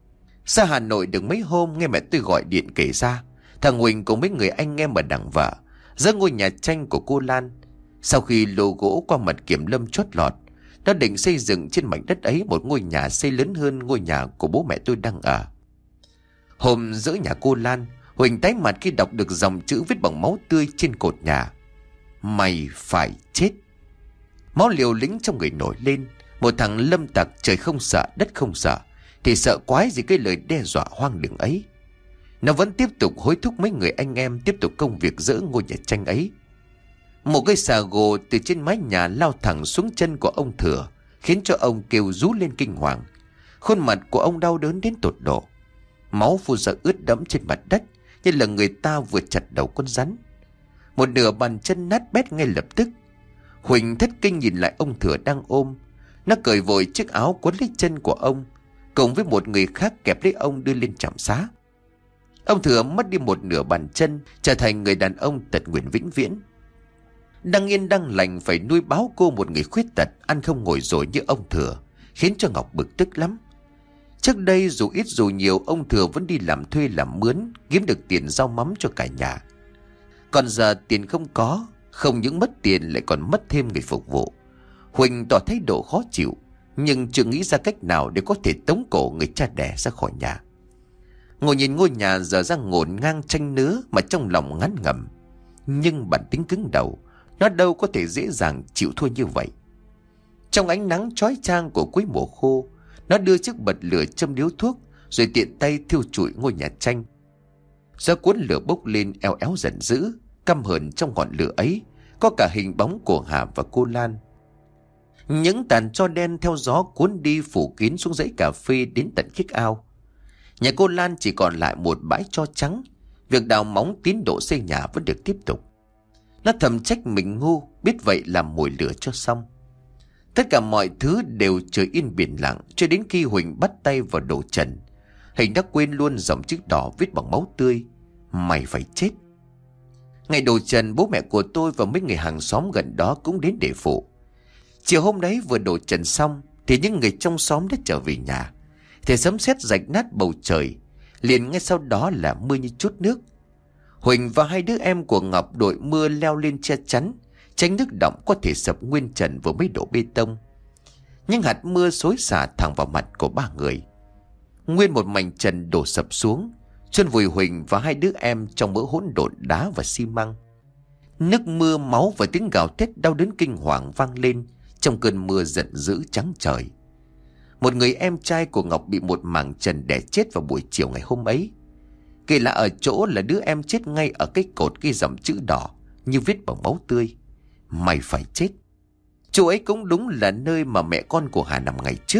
Ra Hà Nội được mấy hôm, nghe mẹ tôi gọi điện kể ra thằng Huỳnh cùng mấy người anh em ở đằng vợ ra ngôi nhà tranh của cô Lan. Sau khi lô gỗ qua mật kiểm lâm chót lọt, nó định xây dựng trên mảnh đất ấy một ngôi nhà xây lớn hơn ngôi nhà của bố mẹ tôi đang ở. Hôm giỗ nhà cô Lan, Huỳnh tái mặt khi đọc được dòng chữ viết bằng máu tươi trên cột nhà: mày phải chết. Máu liều lĩnh trong người nổi lên. Một thằng lâm tặc trời không sợ đất không sợ thì sợ quái gì cái lời đe dọa hoang đường ấy. Nó vẫn tiếp tục hối thúc mấy người anh em tiếp tục công việc dỡ ngôi nhà tranh ấy. Một cây xà gồ từ trên mái nhà lao thẳng xuống chân của ông Thừa, khiến cho ông kêu rú lên kinh hoàng. Khuôn mặt của ông đau đớn đến tột độ. Máu phun ra ướt đẫm trên mặt đất như là người ta vừa chặt đầu con rắn. Một nửa bàn chân nát bét ngay lập tức. Huỳnh thất kinh nhìn lại ông Thừa đang ôm. Nó cởi vội chiếc áo quấn lấy chân của ông, cùng với một người khác kẹp lấy ông đưa lên trạm xá. Ông Thừa mất đi một nửa bàn chân, trở thành người đàn ông tật nguyền vĩnh viễn. Đang yên đang lành phải nuôi báo cô một người khuyết tật, ăn không ngồi rồi như ông Thừa, khiến cho Ngọc bực tức lắm. Trước đây dù ít dù nhiều, ông Thừa vẫn đi làm thuê làm mướn, kiếm được tiền rau mắm cho cả nhà. Còn giờ tiền không có, không những mất tiền lại còn mất thêm người phục vụ. Huỳnh tỏ thái độ khó chịu, nhưng chưa nghĩ ra cách nào để có thể tống cổ người cha đẻ ra khỏi nhà. Ngồi nhìn ngôi nhà giờ ra ngổn ngang tranh nứa mà trong lòng ngán ngẩm. Nhưng bản tính cứng đầu, nó đâu có thể dễ dàng chịu thua như vậy. Trong ánh nắng chói chang của cuối mùa khô, nó đưa chiếc bật lửa châm điếu thuốc, rồi tiện tay thiêu trụi ngôi nhà tranh. Gió cuốn lửa bốc lên eo éo giận dữ. Căm hờn trong ngọn lửa ấy có cả hình bóng của Hà và cô Lan. Những tàn tro đen theo gió cuốn đi phủ kín xuống dãy cà phê đến tận chiếc ao. Nhà cô Lan chỉ còn lại một bãi tro trắng. Việc đào móng tiến độ xây nhà vẫn được tiếp tục. Nó thầm trách mình ngu, biết vậy làm mồi lửa cho xong. Tất cả mọi thứ đều trời yên biển lặng cho đến khi Huỳnh bắt tay vào đồ trần. Hình đã quên luôn dòng chữ đỏ viết bằng máu tươi: mày phải chết. Ngày đồ trần, bố mẹ của tôi và mấy người hàng xóm gần đó cũng đến để phụ. Chiều hôm đấy vừa đổ trần xong thì những người trong xóm đã trở về nhà. Thì sấm sét rạch nát bầu trời, liền ngay sau đó là mưa như trút nước. Huỳnh và hai đứa em của Ngọc đội mưa leo lên che chắn, tránh nước đọng có thể sập nguyên trần vừa mới đổ bê tông. Nhưng hạt mưa xối xả thẳng vào mặt của ba người. Nguyên một mảnh trần đổ sập xuống, chôn vùi Huỳnh và hai đứa em trong mớ hỗn độn đá và xi măng. Nước mưa, máu và tiếng gào thét đau đớn kinh hoàng vang lên trong cơn mưa giận dữ trắng trời. Một người em trai của Ngọc bị một mảng trần đè chết vào buổi chiều ngày hôm ấy. Kỳ lạ ở chỗ là đứa em chết ngay ở cái cột ghi dòng chữ đỏ như viết bằng máu tươi: mày phải chết. Chỗ ấy cũng đúng là nơi mà mẹ con của Hà nằm ngày trước.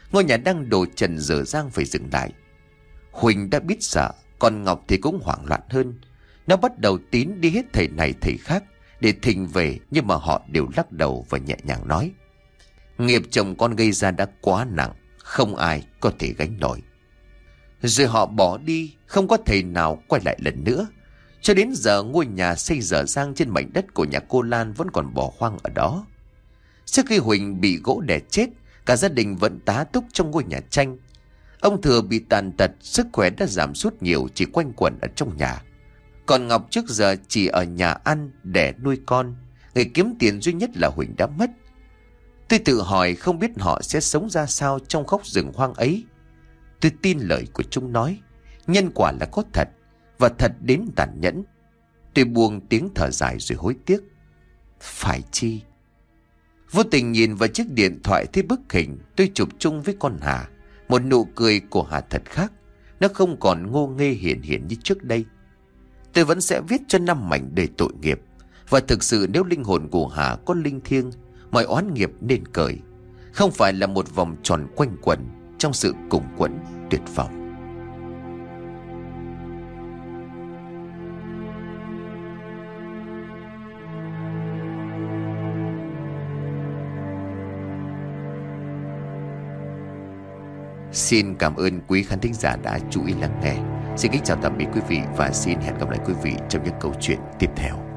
Ngôi nhà đang đổ trần dở dang phải dừng lại. Huỳnh đã biết sợ, còn Ngọc thì cũng hoảng loạn hơn. Nó bắt đầu tín đi hết thầy này thầy khác để thỉnh về, nhưng mà họ đều lắc đầu và nhẹ nhàng nói: nghiệp chồng con gây ra đã quá nặng, không ai có thể gánh nổi. Rồi họ bỏ đi, không có thầy nào quay lại lần nữa. Cho đến giờ ngôi nhà xây dở dang trên mảnh đất của nhà cô Lan vẫn còn bỏ hoang ở đó. Trước khi Huỳnh bị gỗ đè chết, cả gia đình vẫn tá túc trong ngôi nhà tranh. Ông Thừa bị tàn tật, sức khỏe đã giảm sút nhiều, chỉ quanh quẩn ở trong nhà. Còn Ngọc trước giờ chỉ ở nhà ăn để nuôi con. Người kiếm tiền duy nhất là Huỳnh đã mất. Tôi tự hỏi không biết họ sẽ sống ra sao trong khúc rừng hoang ấy. Tôi tin lời của chúng nói, nhân quả là có thật, và thật đến tàn nhẫn. Tôi buông tiếng thở dài rồi hối tiếc. Phải chi? Vô tình nhìn vào chiếc điện thoại thấy bức hình tôi chụp chung với con Hà. Một nụ cười của Hà thật khác. Nó không còn ngô nghê hiền hiền như trước đây. Tôi vẫn sẽ viết cho năm mảnh đầy tội nghiệp. Và thực sự nếu linh hồn của Hà có linh thiêng, mọi oán nghiệp nên cởi. Không phải là một vòng tròn quanh quẩn trong sự cùng quẫn tuyệt vọng. Xin cảm ơn quý khán thính giả đã chú ý lắng nghe. Xin kính chào tạm biệt quý vị và xin hẹn gặp lại quý vị trong những câu chuyện tiếp theo.